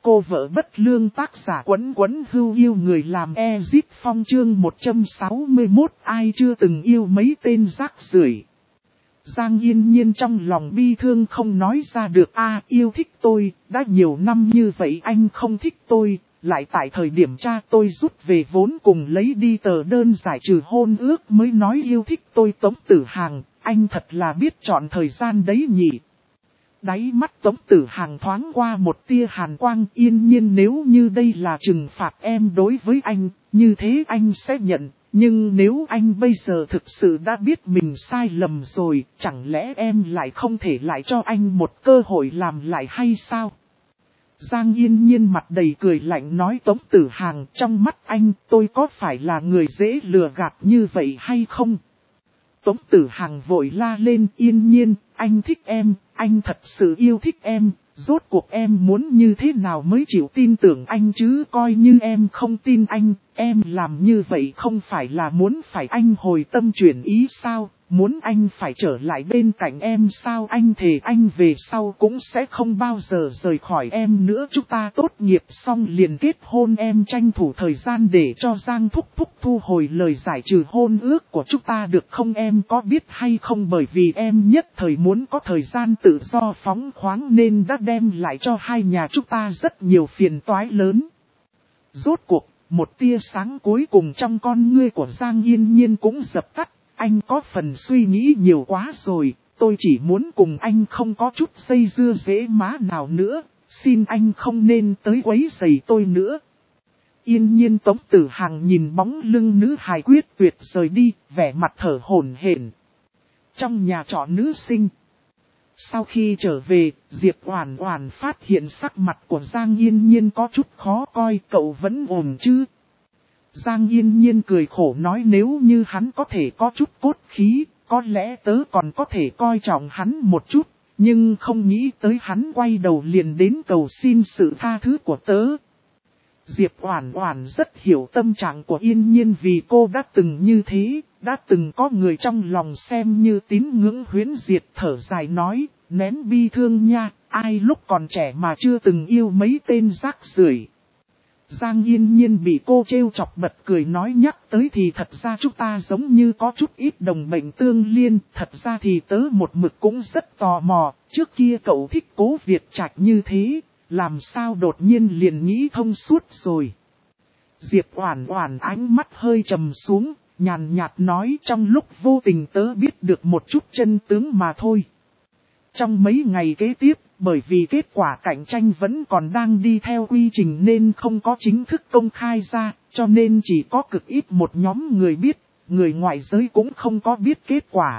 Cô vợ bất lương tác giả Quấn Quấn Hưu yêu người làm Exit Phong chương 161 ai chưa từng yêu mấy tên rác rưởi. Giang Yên Nhiên trong lòng bi thương không nói ra được yêu thích tôi, đã nhiều năm như vậy anh không thích tôi, lại tại thời điểm cha tôi rút về vốn cùng lấy đi tờ đơn giải trừ hôn ước mới nói yêu thích tôi. Tống Tử Hàng, anh thật là biết chọn thời gian đấy nhỉ. Đáy mắt Tống Tử Hàng thoáng qua một tia hàn quang. Yên Nhiên, nếu như đây là trừng phạt em đối với anh, như thế anh sẽ nhận. Nhưng nếu anh bây giờ thực sự đã biết mình sai lầm rồi, chẳng lẽ em lại không thể lại cho anh một cơ hội làm lại hay sao? Giang Yên Nhiên mặt đầy cười lạnh nói, Tống Tử Hàng, trong mắt anh tôi có phải là người dễ lừa gạt như vậy hay không? Tống Tử Hàng vội la lên, Yên Nhiên, anh thích em, anh thật sự yêu thích em, rốt cuộc em muốn như thế nào mới chịu tin tưởng anh chứ? Coi như em không tin anh, em làm như vậy không phải là muốn phải anh hồi tâm chuyển ý sao? Muốn anh phải trở lại bên cạnh em sao? Anh thề anh về sau cũng sẽ không bao giờ rời khỏi em nữa. Chúng ta tốt nghiệp xong liền kết hôn, em tranh thủ thời gian để cho Giang Thúc Thúc thu hồi lời giải trừ hôn ước của chúng ta được không? Em có biết hay không, bởi vì em nhất thời muốn có thời gian tự do phóng khoáng nên đã đem lại cho hai nhà chúng ta rất nhiều phiền toái lớn. Rốt cuộc, một tia sáng cuối cùng trong con ngươi của Giang Yên Nhiên cũng dập tắt. Anh có phần suy nghĩ nhiều quá rồi, tôi chỉ muốn cùng anh không có chút dây dưa dễ má nào nữa, xin anh không nên tới quấy rầy tôi nữa. Yên Nhiên. Tống Tử Hàng nhìn bóng lưng nữ hài quyết tuyệt rời đi, vẻ mặt thở hổn hển. Trong nhà trọ nữ sinh. Sau khi trở về, Diệp Oản Oản phát hiện sắc mặt của Giang Yên Nhiên có chút khó coi, cậu vẫn ổn chứ? Giang Yên Nhiên cười khổ nói, nếu như hắn có thể có chút cốt khí, có lẽ tớ còn có thể coi trọng hắn một chút, nhưng không nghĩ tới hắn quay đầu liền đến cầu xin sự tha thứ của tớ. Diệp Oản Oản rất hiểu tâm trạng của Yên Nhiên, vì cô đã từng như thế, đã từng có người trong lòng xem như tín ngưỡng huyễn diệt, thở dài nói, nén bi thương nha, ai lúc còn trẻ mà chưa từng yêu mấy tên rác rưởi. Giang Yên Nhiên bị cô trêu chọc bật cười nói, nhắc tới thì thật ra chúng ta giống như có chút ít đồng mệnh tương liên, thật ra thì tớ một mực cũng rất tò mò, trước kia cậu thích Cố Việt Trạch như thế, làm sao đột nhiên liền nghĩ thông suốt rồi. Diệp Oản Oản ánh mắt hơi trầm xuống, nhàn nhạt nói, trong lúc vô tình tớ biết được một chút chân tướng mà thôi. Trong mấy ngày kế tiếp, bởi vì kết quả cạnh tranh vẫn còn đang đi theo quy trình nên không có chính thức công khai ra, cho nên chỉ có cực ít một nhóm người biết, người ngoại giới cũng không có biết kết quả.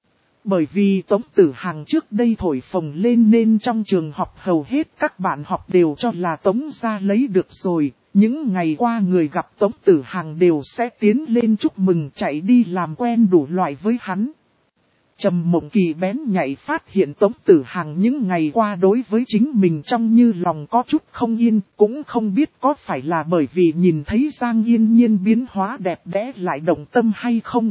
Bởi vì Tống Tử Hàng trước đây thổi phồng lên nên trong trường học hầu hết các bạn học đều cho là Tống gia lấy được rồi. Những ngày qua người gặp Tống Tử Hàng đều sẽ tiến lên chúc mừng, chạy đi làm quen đủ loại với hắn. Trầm Mộng Kỳ bén nhạy phát hiện Tống Tử Hàng những ngày qua đối với chính mình trong như lòng có chút không yên, cũng không biết có phải là bởi vì nhìn thấy Giang Yên Nhiên biến hóa đẹp đẽ lại động tâm hay không.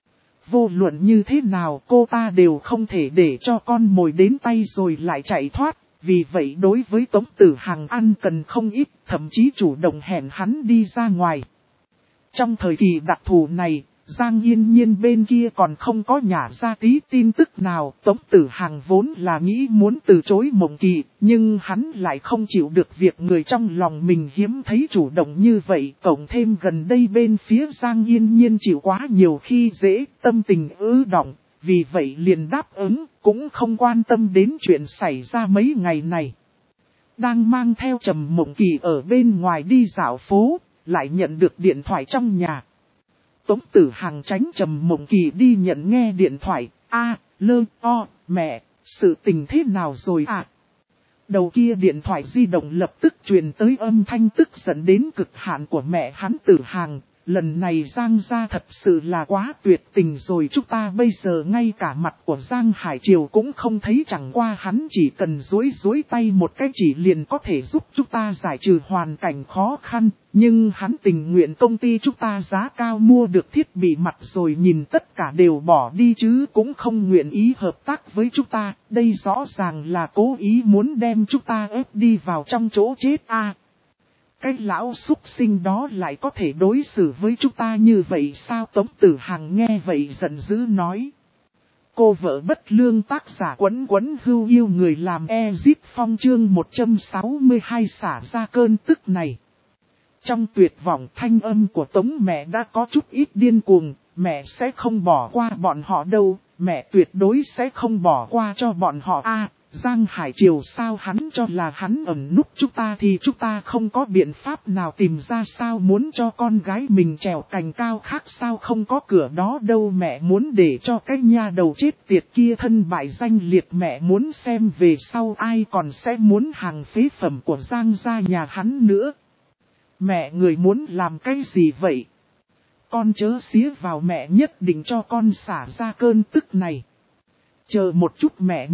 Vô luận như thế nào cô ta đều không thể để cho con mồi đến tay rồi lại chạy thoát, vì vậy đối với Tống Tử Hàng ăn cần không ít, thậm chí chủ động hẹn hắn đi ra ngoài. Trong thời kỳ đặc thù này, Giang Yên Nhiên bên kia còn không có nhả ra tí tin tức nào. Tống Tử Hàng vốn là nghĩ muốn từ chối Mộng Kỳ, nhưng hắn lại không chịu được việc người trong lòng mình hiếm thấy chủ động như vậy. Cộng thêm gần đây bên phía Giang Yên Nhiên chịu quá nhiều khi dễ, tâm tình ứ động, vì vậy liền đáp ứng, cũng không quan tâm đến chuyện xảy ra mấy ngày này. Đang mang theo Trầm Mộng Kỳ ở bên ngoài đi dạo phố, lại nhận được điện thoại trong nhà. Tống Tử Hàng tránh Trầm Mộng Kỳ đi nhận nghe điện thoại, mẹ, sự tình thế nào rồi à? Đầu kia điện thoại di động lập tức truyền tới âm thanh tức giận đến cực hạn của mẹ hắn Tử Hàng, lần này Giang gia thật sự là quá tuyệt tình rồi, chúng ta bây giờ ngay cả mặt của Giang Hải Triều cũng không thấy, chẳng qua hắn chỉ cần duỗi tay một cái chỉ liền có thể giúp chúng ta giải trừ hoàn cảnh khó khăn, nhưng hắn tình nguyện công ty chúng ta giá cao mua được thiết bị mặt rồi nhìn tất cả đều bỏ đi chứ cũng không nguyện ý hợp tác với chúng ta, đây rõ ràng là cố ý muốn đem chúng ta ép đi vào trong chỗ chết a. Cái lão súc sinh đó lại có thể đối xử với chúng ta như vậy sao? Tống Tử Hằng nghe vậy giận dữ nói. Cô vợ bất lương, tác giả Quấn Quấn Hưu yêu người làm Ezip Phong chương 162 xả ra cơn tức này. Trong tuyệt vọng thanh âm của Tống mẹ đã có chút ít điên cuồng, mẹ sẽ không bỏ qua bọn họ đâu, mẹ tuyệt đối sẽ không bỏ qua cho bọn họ a. Giang Hải Triều sao hắn cho là hắn ẩn núp chúng ta thì chúng ta không có biện pháp nào tìm ra sao, muốn cho con gái mình trèo cành cao khác sao không có cửa đó đâu, mẹ muốn để cho cái nha đầu chết tiệt kia thân bại danh liệt, mẹ muốn xem về sau ai còn sẽ muốn hàng phế phẩm của Giang gia nhà hắn nữa. Mẹ người muốn làm cái gì vậy? Con chớ xía vào, mẹ nhất định cho con xả ra cơn tức này. Chờ một chút mẹ.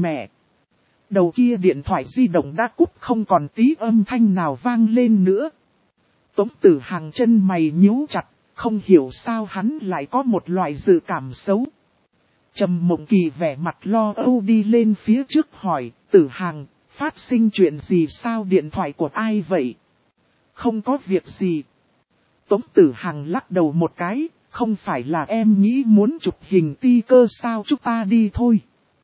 Đầu kia điện thoại di động đã cúp, không còn tí âm thanh nào vang lên nữa. Tống Tử Hằng chân mày nhíu chặt, không hiểu sao hắn lại có một loại dự cảm xấu. Trầm Mộng Kỳ vẻ mặt lo âu đi lên phía trước hỏi, Tử Hằng, phát sinh chuyện gì sao, điện thoại của ai vậy? Không có việc gì. Tống Tử Hằng lắc đầu một cái, không phải là em nghĩ muốn chụp hình ti cơ sao, chúng ta đi thôi.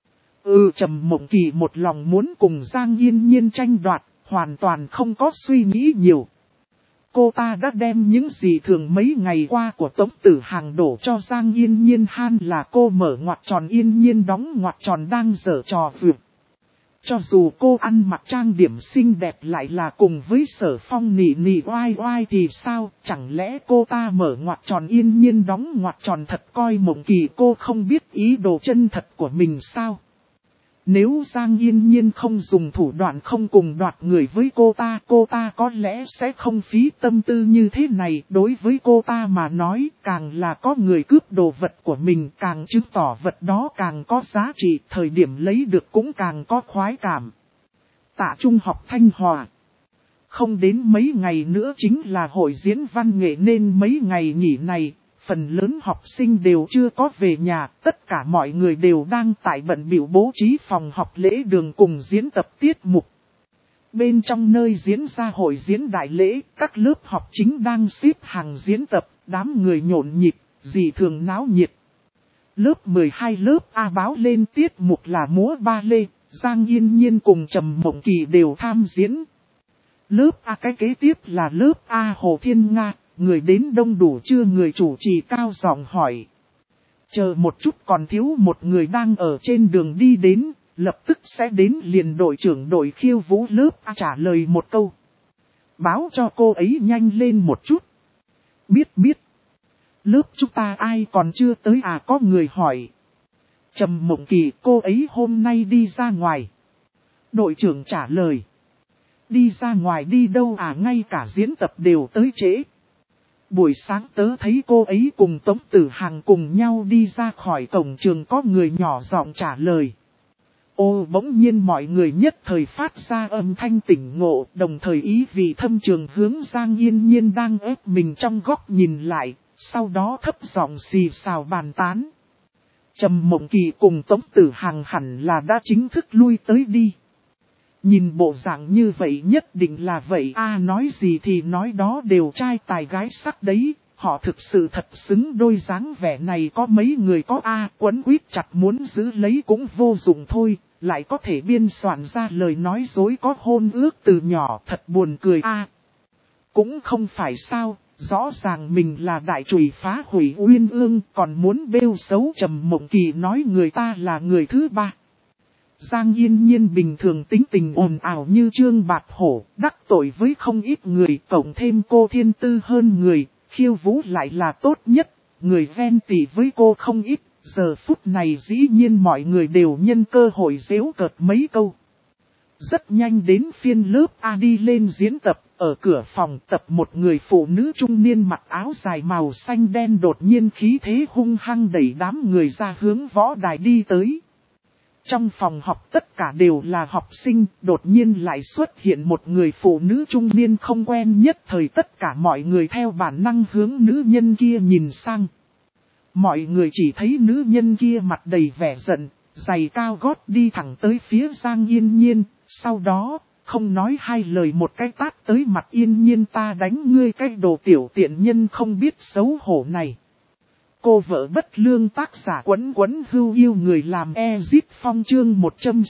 Trầm Mộng Kỳ một lòng muốn cùng Giang Yên Nhiên tranh đoạt, hoàn toàn không có suy nghĩ nhiều. Cô ta đã đem những gì thường mấy ngày qua của Tống Tử Hằng đổ cho Giang Yên Nhiên han là cô mở ngoặc tròn Yên Nhiên đóng ngoặc tròn đang giở trò vượt. Cho dù cô ăn mặc trang điểm xinh đẹp lại là cùng với Sở Phong nị oai oai thì sao, chẳng lẽ cô ta mở ngoặc tròn Yên Nhiên đóng ngoặc tròn thật coi Mộng Kỳ cô không biết ý đồ chân thật của mình sao? Nếu Giang Yên Nhiên không dùng thủ đoạn không cùng đoạt người với cô ta có lẽ sẽ không phí tâm tư như thế này. Đối với cô ta mà nói, càng là có người cướp đồ vật của mình, càng chứng tỏ vật đó càng có giá trị, thời điểm lấy được cũng càng có khoái cảm. Tạ Trung học Thanh Hòa. Không đến mấy ngày nữa chính là hội diễn văn nghệ nên mấy ngày nghỉ này, phần lớn học sinh đều chưa có về nhà, tất cả mọi người đều đang tại bận bịu bố trí phòng học lễ đường cùng diễn tập tiết mục. Bên trong nơi diễn ra hội diễn đại lễ, các lớp học chính đang xếp hàng diễn tập, đám người nhộn nhịp, dị thường náo nhiệt. Lớp 12 lớp A báo lên tiết mục là múa ba lê, Giang Yên Nhiên cùng Trầm Mộng Kỳ đều tham diễn. Lớp A cái kế tiếp là lớp A Hồ Thiên Nga. Người đến đông đủ chưa, người chủ trì cao giọng hỏi. Chờ một chút, còn thiếu một người đang ở trên đường đi đến, lập tức sẽ đến liền. Đội trưởng đội khiêu vũ lớp A trả lời một câu. Báo cho cô ấy nhanh lên một chút. Biết. Lớp chúng ta ai còn chưa tới à, có người hỏi. Trầm Mộng Kỳ, cô ấy hôm nay đi ra ngoài. Đội trưởng trả lời. Đi ra ngoài đi đâu à, ngay cả diễn tập đều tới trễ. Buổi sáng tớ thấy cô ấy cùng Tống Tử Hằng cùng nhau đi ra khỏi cổng trường, có người nhỏ giọng trả lời. Bỗng nhiên mọi người nhất thời phát ra âm thanh tỉnh ngộ, đồng thời ý vị thâm trường hướng Giang Yên Nhiên đang ép mình trong góc nhìn lại, sau đó thấp giọng xì xào bàn tán. Trầm Mộng Kỳ cùng Tống Tử Hằng hẳn là đã chính thức lui tới đi. Nhìn bộ dạng như vậy nhất định là vậy nói gì thì nói đó đều trai tài gái sắc đấy, họ thực sự thật xứng đôi dáng vẻ này, có mấy người có quấn quýt chặt muốn giữ lấy cũng vô dụng thôi, lại có thể biên soạn ra lời nói dối có hôn ước từ nhỏ, thật buồn cười Cũng không phải sao, rõ ràng mình là đại trùy phá hủy uyên ương còn muốn bêu xấu Trầm Mộng Kỳ nói người ta là người thứ ba. Giang Yên Nhiên bình thường tính tình ồn ào như trương bạt hổ, đắc tội với không ít người, cộng thêm cô thiên tư hơn người, khiêu vũ lại là tốt nhất, người ven tỉ với cô không ít, giờ phút này dĩ nhiên mọi người đều nhân cơ hội giễu cợt mấy câu. Rất nhanh đến phiên lớp A đi lên diễn tập, Ở cửa phòng tập một người phụ nữ trung niên mặc áo dài màu xanh đen đột nhiên khí thế hung hăng đẩy đám người ra hướng võ đài đi tới. Trong phòng học tất cả đều là học sinh, đột nhiên lại xuất hiện một người phụ nữ trung niên không quen, nhất thời tất cả mọi người theo bản năng hướng nữ nhân kia nhìn sang. Mọi người chỉ thấy nữ nhân kia mặt đầy vẻ giận, giày cao gót đi thẳng tới phía Giang Yên Nhiên, sau đó, không nói hai lời một cái tát tới mặt Yên Nhiên, ta đánh ngươi cái đồ tiểu tiện nhân không biết xấu hổ này. Cô vợ bất lương, tác giả Quấn Quấn Hưu yêu người làm Ezit Phong chương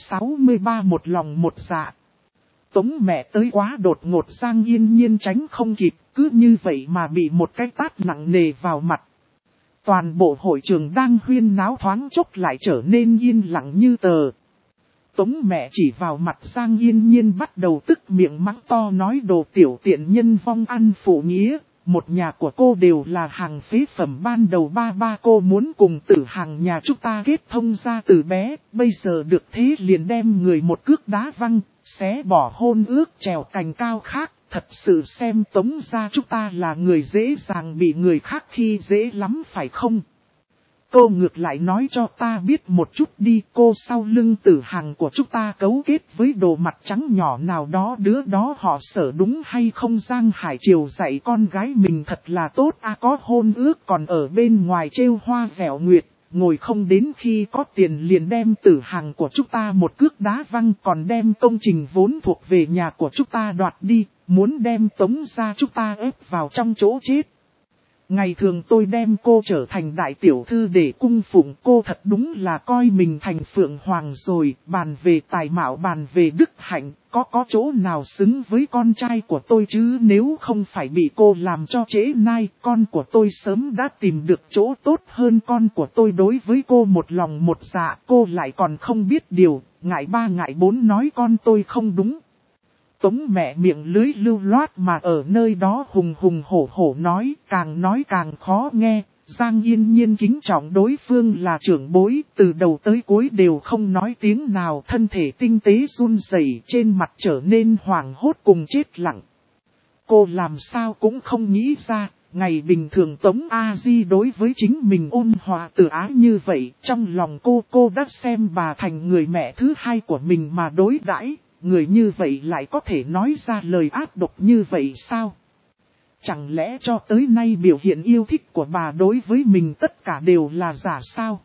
163 một lòng một dạ. Tống mẹ tới quá đột ngột, Giang Yên Nhiên tránh không kịp, cứ như vậy mà bị một cái tát nặng nề vào mặt. Toàn bộ hội trường đang huyên náo thoáng chốc lại trở nên yên lặng như tờ. Tống mẹ chỉ vào mặt Giang Yên Nhiên bắt đầu tức miệng mắng to, nói đồ tiểu tiện nhân vong ăn phụ nghĩa. Một nhà của cô đều là hàng phế phẩm, ban đầu ba cô muốn cùng Tử Hằng nhà chúng ta kết thông ra từ bé, bây giờ được thế liền đem người một cước đá văng, xé bỏ hôn ước trèo cành cao khác, thật sự xem Tống gia chúng ta là người dễ dàng bị người khác khi dễ lắm phải không? Cô ngược lại nói cho ta biết một chút đi, cô sau lưng Tử Hằng của chúng ta cấu kết với đồ mặt trắng nhỏ nào đó, đứa đó họ Sở đúng hay không? Giang Hải Triều dạy con gái mình thật là tốt à, có hôn ước còn ở bên ngoài trêu hoa vẻo nguyệt, ngồi không đến khi có tiền liền đem Tử Hằng của chúng ta một cước đá văng, còn đem công trình vốn thuộc về nhà của chúng ta đoạt đi, muốn đem Tống gia chúng ta ép vào trong chỗ chết. Ngày thường tôi đem cô trở thành đại tiểu thư để cung phụng cô, thật đúng là coi mình thành phượng hoàng rồi, bàn về tài mạo bàn về đức hạnh, có chỗ nào xứng với con trai của tôi chứ? Nếu không phải bị cô làm cho trễ nai, con của tôi sớm đã tìm được chỗ tốt hơn. Con của tôi đối với cô một lòng một dạ, cô lại còn không biết điều, ngại ba ngại bốn nói con tôi không đúng. Tống mẹ miệng lưới lưu loát mà ở nơi đó hùng hùng hổ hổ nói càng khó nghe. Giang Yên Nhiên kính trọng đối phương là trưởng bối, từ đầu tới cuối đều không nói tiếng nào, thân thể tinh tế run rẩy, trên mặt trở nên hoảng hốt cùng chết lặng. Cô làm sao cũng không nghĩ ra, ngày bình thường Tống A Di đối với chính mình ôn hòa từ ái như vậy, trong lòng cô đã xem bà thành người mẹ thứ hai của mình mà đối đãi. Người như vậy lại có thể nói ra lời ác độc như vậy sao? Chẳng lẽ cho tới nay biểu hiện yêu thích của bà đối với mình tất cả đều là giả sao?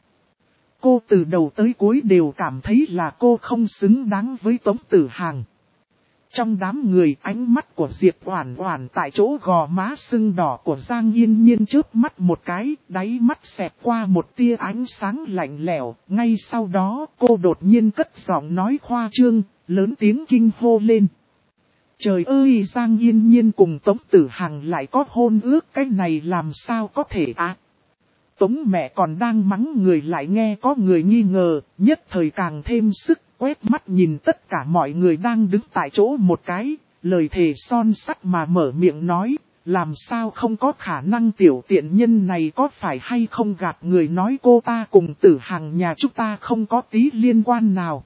Cô từ đầu tới cuối đều cảm thấy là cô không xứng đáng với Tống Tử Hằng. Trong đám người, ánh mắt của Diệp Oản Oản tại chỗ gò má sưng đỏ của Giang Yên Nhiên chớp mắt một cái, đáy mắt xẹt qua một tia ánh sáng lạnh lẽo. Ngay sau đó cô đột nhiên cất giọng nói khoa trương, lớn tiếng kinh hô lên. Trời ơi, Giang Yên Nhiên cùng Tống Tử Hằng lại có hôn ước, cái này làm sao có thể à? Tống mẹ còn đang mắng người lại nghe có người nghi ngờ, nhất thời càng thêm sức, quét mắt nhìn tất cả mọi người đang đứng tại chỗ một cái, lời thề son sắt mà mở miệng nói, làm sao không có khả năng, tiểu tiện nhân này có phải hay không gạt người nói cô ta cùng Tử Hằng nhà chúng ta không có tí liên quan nào.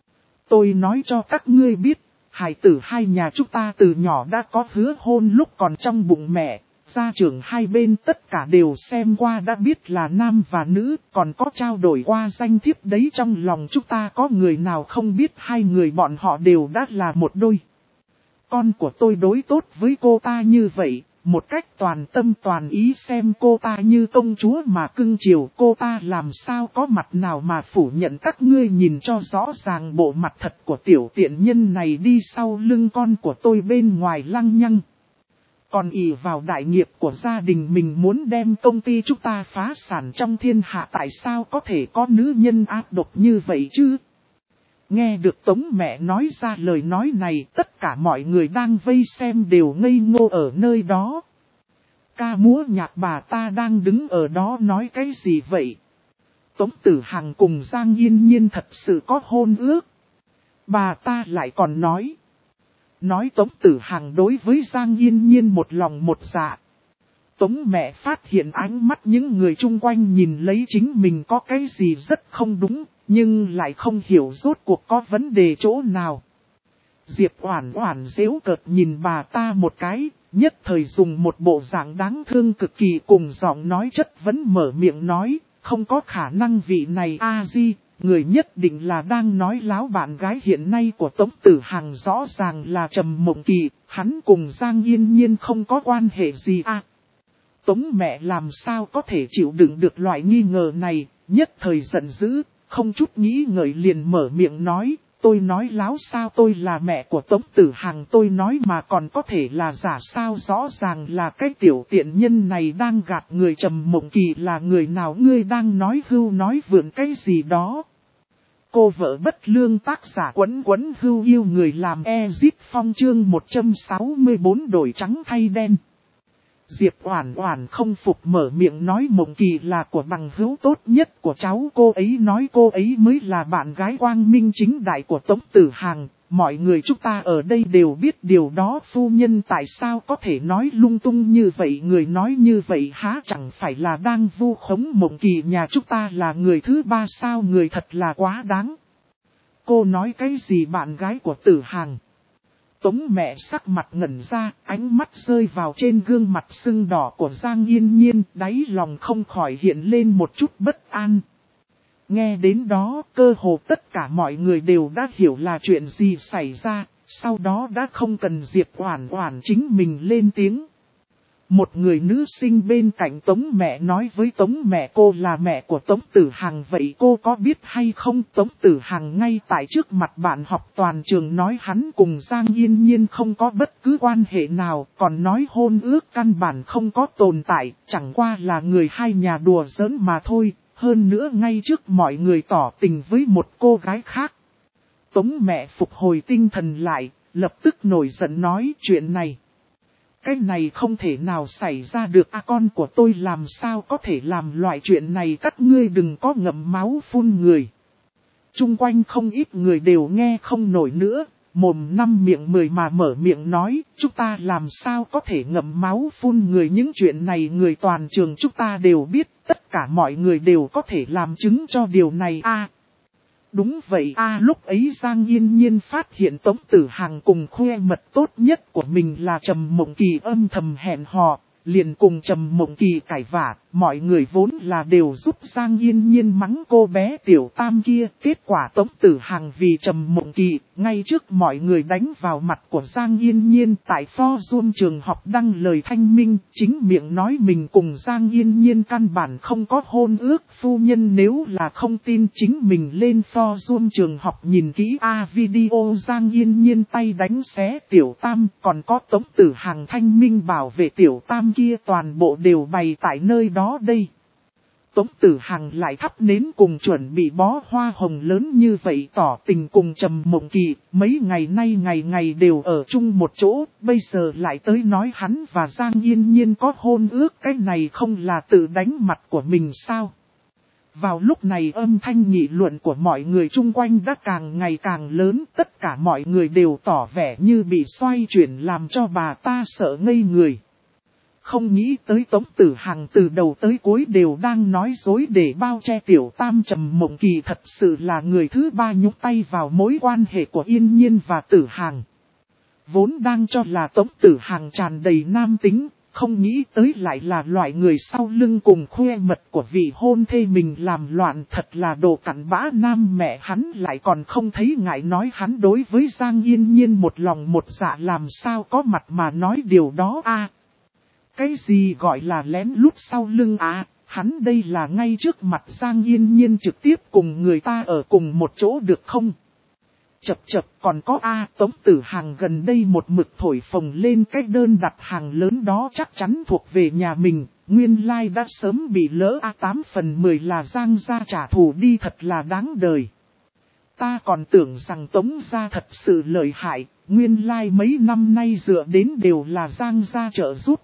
Tôi nói cho các ngươi biết, hải tử hai nhà chúng ta từ nhỏ đã có hứa hôn lúc còn trong bụng mẹ. Gia trưởng hai bên tất cả đều xem qua đã biết là nam và nữ, còn có trao đổi qua danh thiếp đấy, trong lòng chúng ta có người nào không biết hai người bọn họ đều đã là một đôi. Con của tôi đối tốt với cô ta như vậy, một cách toàn tâm toàn ý xem cô ta như công chúa mà cưng chiều, cô ta làm sao có mặt nào mà phủ nhận. Các ngươi nhìn cho rõ ràng bộ mặt thật của tiểu tiện nhân này đi sau lưng con của tôi bên ngoài lăng nhăng. Còn ỷ vào đại nghiệp của gia đình mình muốn đem công ty chúng ta phá sản trong thiên hạ, tại sao có thể có nữ nhân ác độc như vậy chứ? Nghe được Tống mẹ nói ra lời nói này, tất cả mọi người đang vây xem đều ngây ngô ở nơi đó. Ca múa nhạc bà ta đang đứng ở đó nói cái gì vậy? Tống Tử Hằng cùng Giang Yên Nhiên thật sự có hôn ước. Bà ta lại còn nói Tống Tử Hằng đối với Giang Yên Nhiên một lòng một dạ. Tống mẹ phát hiện ánh mắt những người chung quanh nhìn lấy chính mình có cái gì rất không đúng, nhưng lại không hiểu rốt cuộc có vấn đề chỗ nào. Diệp Oản Oản giễu cợt nhìn bà ta một cái, nhất thời dùng một bộ dạng đáng thương cực kỳ cùng giọng nói chất vấn mở miệng nói, không có khả năng vị này a di, người nhất định là đang nói láo. Bạn gái hiện nay của Tống Tử Hằng rõ ràng là Trầm Mộng Kỳ, hắn cùng Giang Yên Nhiên không có quan hệ gì à. Tống mẹ làm sao có thể chịu đựng được loại nghi ngờ này, nhất thời giận dữ, không chút nghĩ ngợi liền mở miệng nói, tôi nói láo sao, tôi là mẹ của Tống Tử Hằng, tôi nói mà còn có thể là giả sao, rõ ràng là cái tiểu tiện nhân này đang gạt người. Trầm Mộng Kỳ là người nào, ngươi đang nói hưu nói vượn cái gì đó. Cô vợ bất lương, tác giả Quấn Quấn Hưu yêu người làm Ezit Phong chương 164 đổi trắng thay đen. Diệp Oản Oản không phục mở miệng nói Mộng Kỳ là của bằng hữu tốt nhất của cháu, cô ấy nói cô ấy mới là bạn gái quang minh chính đại của Tống Tử Hằng, mọi người chúng ta ở đây đều biết điều đó. Phu nhân tại sao có thể nói lung tung như vậy, người nói như vậy há chẳng phải là đang vu khống Mộng Kỳ nhà chúng ta là người thứ ba sao, người thật là quá đáng. Cô nói cái gì bạn gái của Tử Hằng? Tống mẹ sắc mặt ngẩn ra, ánh mắt rơi vào trên gương mặt sưng đỏ của Giang Yên Nhiên, đáy lòng không khỏi hiện lên một chút bất an. Nghe đến đó, cơ hồ tất cả mọi người đều đã hiểu là chuyện gì xảy ra, sau đó đã không cần Diệp Oản Oản chính mình lên tiếng. Một người nữ sinh bên cạnh Tống mẹ nói với Tống mẹ, cô là mẹ của Tống Tử Hằng, vậy cô có biết hay không? Tống Tử Hằng ngay tại trước mặt bạn học toàn trường nói hắn cùng Giang Yên Nhiên không có bất cứ quan hệ nào, còn nói hôn ước căn bản không có tồn tại, chẳng qua là người hai nhà đùa giỡn mà thôi, hơn nữa ngay trước mọi người tỏ tình với một cô gái khác. Tống mẹ phục hồi tinh thần lại, lập tức nổi giận nói chuyện này. Cái này không thể nào xảy ra được, con của tôi làm sao có thể làm loại chuyện này, các ngươi đừng có ngậm máu phun người. Chung quanh không ít người đều nghe không nổi nữa, mồm năm miệng mười mà mở miệng nói, chúng ta làm sao có thể ngậm máu phun người, những chuyện này người toàn trường chúng ta đều biết, tất cả mọi người đều có thể làm chứng cho điều này a. Đúng vậy a, lúc ấy Giang Yên Nhiên phát hiện Tống Tử Hằng cùng khoe mật tốt nhất của mình là Trầm Mộng Kỳ âm thầm hẹn hò, liền cùng Trầm Mộng Kỳ cãi vã, mọi người vốn là đều giúp Giang Yên Nhiên mắng cô bé tiểu tam kia, kết quả Tống Tử Hằng vì Trầm Mộng Kỳ, ngay trước mọi người đánh vào mặt của Giang Yên Nhiên, tại forum trường học đăng lời thanh minh, chính miệng nói mình cùng Giang Yên Nhiên căn bản không có hôn ước. Phu nhân nếu là không tin chính mình lên forum trường học nhìn kỹ video Giang Yên Nhiên tay đánh xé tiểu tam, còn có Tống Tử Hằng thanh minh bảo vệ tiểu tam kia, toàn bộ đều bày tại nơi đó đây. Tống Tử Hằng lại thắp nến cùng chuẩn bị bó hoa hồng lớn như vậy tỏ tình cùng Trầm Mộng Kỳ, mấy ngày nay ngày ngày đều ở chung một chỗ, bây giờ lại tới nói hắn và Giang Yên Nhiên có hôn ước, cái này không là tự đánh mặt của mình sao? Vào lúc này âm thanh nghị luận của mọi người chung quanh đã càng ngày càng lớn, tất cả mọi người đều tỏ vẻ như bị xoay chuyển làm cho bà ta sợ ngây người. Không nghĩ tới Tống Tử Hằng từ đầu tới cuối đều đang nói dối để bao che tiểu tam. Trầm Mộng Kỳ thật sự là người thứ ba nhúng tay vào mối quan hệ của Yên Nhiên và Tử Hằng. Vốn đang cho là Tống Tử Hằng tràn đầy nam tính, không nghĩ tới lại là loại người sau lưng cùng khoe mật của vị hôn thê mình làm loạn, thật là đồ cặn bã nam. Mẹ hắn lại còn không thấy ngại nói hắn đối với Giang Yên Nhiên một lòng một dạ, làm sao có mặt mà nói điều đó a? Cái gì gọi là lén lút sau lưng à, hắn đây là ngay trước mặt Giang Yên Nhiên trực tiếp cùng người ta ở cùng một chỗ được không? Chập chập còn có Tống Tử Hằng gần đây một mực thổi phồng lên cái đơn đặt hàng lớn đó chắc chắn thuộc về nhà mình, nguyên lai đã sớm bị lỡ 8 phần 10 là Giang gia trả thù đi, thật là đáng đời. Ta còn tưởng rằng Tống gia thật sự lợi hại, nguyên lai mấy năm nay dựa đến đều là Giang gia trợ giúp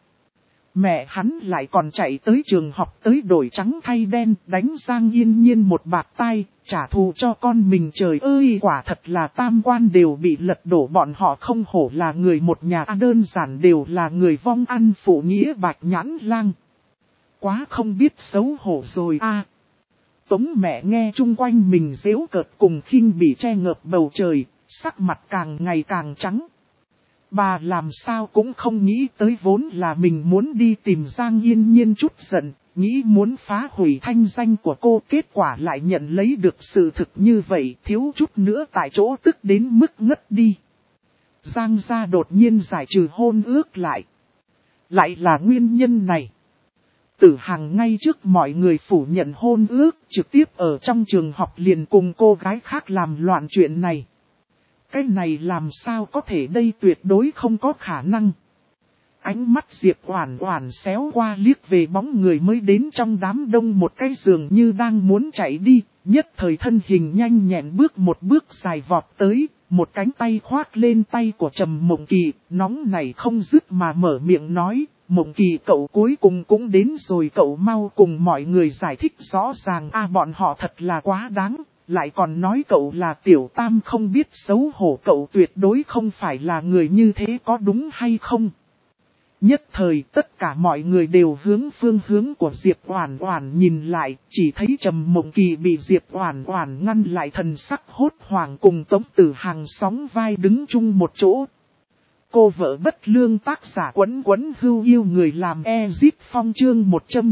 Mẹ hắn lại còn chạy tới trường học tới đổi trắng thay đen, đánh Giang Yên Nhiên một bạt tai, trả thù cho con mình. Trời ơi, quả thật là tam quan đều bị lật đổ, bọn họ không hổ là người một nhà, đơn giản đều là người vong ăn phụ nghĩa bạch nhãn lang. Quá không biết xấu hổ rồi Tống mẹ nghe chung quanh mình giễu cợt cùng khinh bỉ che ngợp bầu trời, sắc mặt càng ngày càng trắng. Bà làm sao cũng không nghĩ tới vốn là mình muốn đi tìm Giang Yên Nhiên chút giận, nghĩ muốn phá hủy thanh danh của cô, kết quả lại nhận lấy được sự thực như vậy, thiếu chút nữa tại chỗ tức đến mức ngất đi. Giang gia đột nhiên giải trừ hôn ước lại. Lại là nguyên nhân này. Tử Hằng ngay trước mọi người phủ nhận hôn ước, trực tiếp ở trong trường học liền cùng cô gái khác làm loạn chuyện này. Cái này làm sao có thể, đây tuyệt đối không có khả năng. Ánh mắt Diệp Oản Oản xéo qua liếc về bóng người mới đến trong đám đông một cái dường như đang muốn chạy đi, nhất thời thân hình nhanh nhẹn bước một bước dài vọt tới, một cánh tay khoác lên tay của Trầm Mộng Kỳ, nóng này không dứt mà mở miệng nói, Mộng Kỳ cậu cuối cùng cũng đến rồi, cậu mau cùng mọi người giải thích rõ ràng a, bọn họ thật là quá đáng. Lại còn nói cậu là tiểu tam không biết xấu hổ, cậu tuyệt đối không phải là người như thế, có đúng hay không? Nhất thời tất cả mọi người đều hướng phương hướng của Diệp Oản Oản nhìn lại, chỉ thấy Trầm Mộng Kỳ bị Diệp Oản Oản ngăn lại, thần sắc hốt hoảng cùng Tống Tử Hằng sóng vai đứng chung một chỗ. Cô vợ bất lương, tác giả Quấn Quấn Hưu Yêu người làm Ezip Phong, chương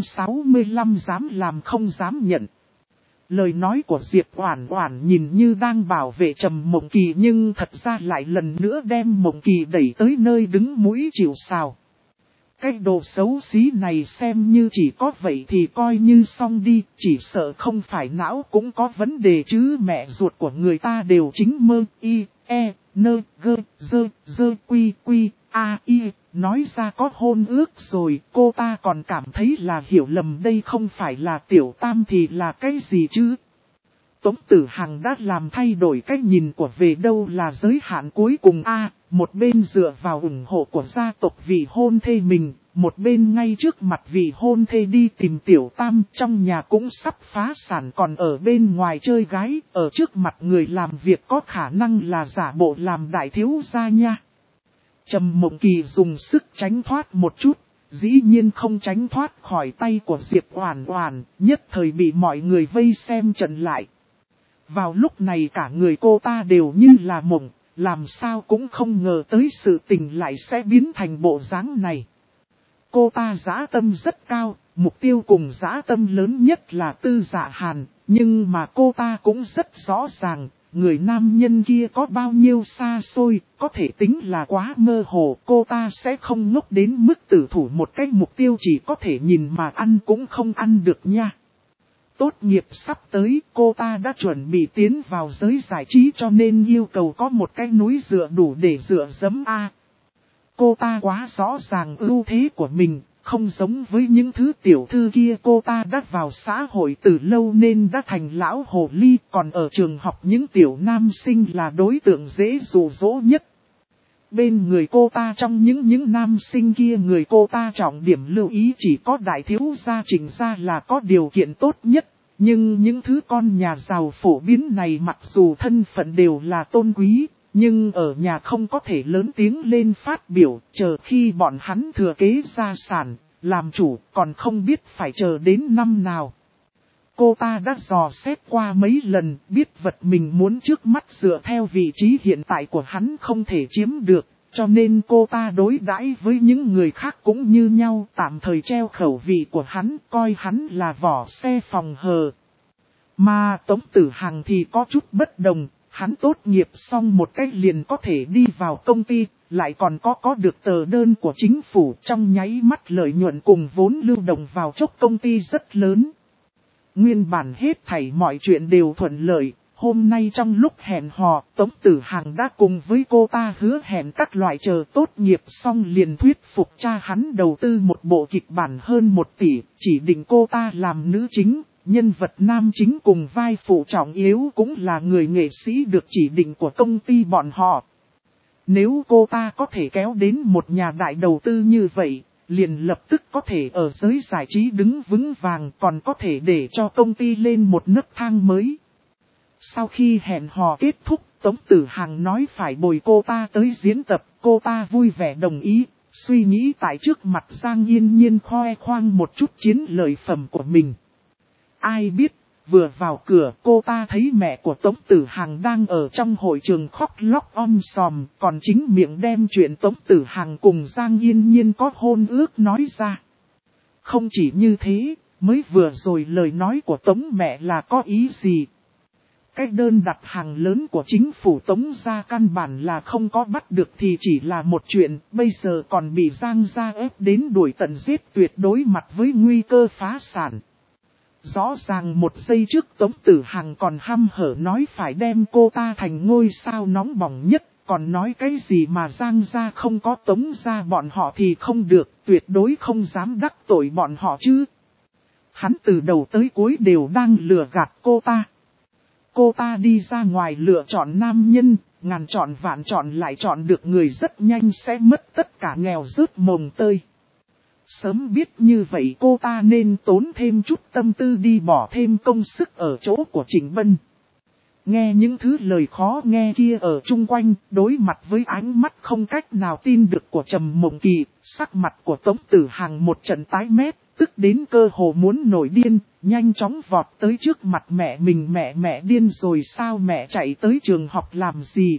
165 dám làm không dám nhận. Lời nói của Diệp Oản Oản nhìn như đang bảo vệ Trầm Mộng Kỳ, nhưng thật ra lại lần nữa đem Mộng Kỳ đẩy tới nơi đứng mũi chịu sào. Cái đồ xấu xí này xem như chỉ có vậy thì coi như xong đi, chỉ sợ không phải não cũng có vấn đề chứ, mẹ ruột của người ta đều chính mơ, y, e, nơ, gơ, dơ, quy, a, y, nói ra có hôn ước rồi, cô ta còn cảm thấy là hiểu lầm, đây không phải là tiểu tam thì là cái gì chứ? Tống Tử Hằng đã làm thay đổi cách nhìn của về đâu là giới hạn cuối cùng a, một bên dựa vào ủng hộ của gia tộc vị hôn thê mình, một bên ngay trước mặt vị hôn thê đi tìm tiểu tam, trong nhà cũng sắp phá sản còn ở bên ngoài chơi gái, ở trước mặt người làm việc có khả năng là giả bộ làm đại thiếu gia nha. Trầm Mộng Kỳ dùng sức tránh thoát một chút, dĩ nhiên không tránh thoát khỏi tay của Diệp Oản Oản, nhất thời bị mọi người vây xem trận lại. Vào lúc này cả người cô ta đều như là mộng, làm sao cũng không ngờ tới sự tình lại sẽ biến thành bộ dáng này. Cô ta dã tâm rất cao, mục tiêu cùng dã tâm lớn nhất là Tư Dạ Hàn, nhưng mà cô ta cũng rất rõ ràng, người nam nhân kia có bao nhiêu xa xôi, có thể tính là quá mơ hồ, cô ta sẽ không ngốc đến mức tử thủ một cái mục tiêu chỉ có thể nhìn mà ăn cũng không ăn được nha. Tốt nghiệp sắp tới, cô ta đã chuẩn bị tiến vào giới giải trí cho nên yêu cầu có một cái núi dựa đủ để dựa dẫm a. Cô ta quá rõ ràng ưu thế của mình, không giống với những thứ tiểu thư kia, cô ta đã vào xã hội từ lâu nên đã thành lão hồ ly, còn ở trường học những tiểu nam sinh là đối tượng dễ dụ dỗ nhất. Bên người cô ta trong những nam sinh kia, người cô ta trọng điểm lưu ý chỉ có đại thiếu gia Trình gia là có điều kiện tốt nhất. Nhưng những thứ con nhà giàu phổ biến này mặc dù thân phận đều là tôn quý, nhưng ở nhà không có thể lớn tiếng lên phát biểu, chờ khi bọn hắn thừa kế gia sản, làm chủ còn không biết phải chờ đến năm nào. Cô ta đã dò xét qua mấy lần, biết vật mình muốn trước mắt dựa theo vị trí hiện tại của hắn không thể chiếm được, cho nên cô ta đối đãi với những người khác cũng như nhau, tạm thời treo khẩu vị của hắn, coi hắn là vỏ xe phòng hờ. Mà Tống Tử Hằng thì có chút bất đồng, hắn tốt nghiệp xong một cách liền có thể đi vào công ty, lại còn có được tờ đơn của chính phủ, trong nháy mắt lợi nhuận cùng vốn lưu động vào chốc công ty rất lớn. Nguyên bản hết thảy mọi chuyện đều thuận lợi, hôm nay trong lúc hẹn hò, Tống Tử Hằng đã cùng với cô ta hứa hẹn các loại chờ tốt nghiệp xong liền thuyết phục cha hắn đầu tư một bộ kịch bản hơn 1 tỷ, chỉ định cô ta làm nữ chính, nhân vật nam chính cùng vai phụ trọng yếu cũng là người nghệ sĩ được chỉ định của công ty bọn họ. Nếu cô ta có thể kéo đến một nhà đại đầu tư như vậy, liền lập tức có thể ở giới giải trí đứng vững vàng, còn có thể để cho công ty lên một nấc thang mới. Sau khi hẹn hò kết thúc, Tống Tử Hằng nói phải bồi cô ta tới diễn tập, cô ta vui vẻ đồng ý, suy nghĩ tại trước mặt Giang Yên Nhiên khoe khoang một chút chiến lợi phẩm của mình. Ai biết, Vừa vào cửa cô ta thấy mẹ của Tống Tử Hằng đang ở trong hội trường khóc lóc om sòm, còn chính miệng đem chuyện Tống Tử Hằng cùng Giang Yên Nhiên có hôn ước nói ra. Không chỉ như thế, mới vừa rồi lời nói của Tống mẹ là có ý gì? Cái đơn đặt hàng lớn của chính phủ Tống gia căn bản là không có bắt được thì chỉ là một chuyện, bây giờ còn bị Giang gia ép đến đuổi tận giết, tuyệt đối mặt với nguy cơ phá sản. Rõ ràng một giây trước Tống Tử Hằng còn hăm hở nói phải đem cô ta thành ngôi sao nóng bỏng nhất, còn nói cái gì mà Giang gia không có Tống gia bọn họ thì không được, tuyệt đối không dám đắc tội bọn họ chứ. Hắn từ đầu tới cuối đều đang lừa gạt cô ta. Cô ta đi ra ngoài lựa chọn nam nhân, ngàn chọn vạn chọn lại chọn được người rất nhanh sẽ mất tất cả nghèo rớt mồng tơi. Sớm biết như vậy cô ta nên tốn thêm chút tâm tư đi bỏ thêm công sức ở chỗ của Trịnh Bân. Nghe những thứ lời khó nghe kia ở chung quanh, đối mặt với ánh mắt không cách nào tin được của Trầm Mộng Kỳ, sắc mặt của Tống Tử Hằng một trận tái mét, tức đến cơ hồ muốn nổi điên, nhanh chóng vọt tới trước mặt mẹ mình. Mẹ điên rồi sao, mẹ chạy tới trường học làm gì?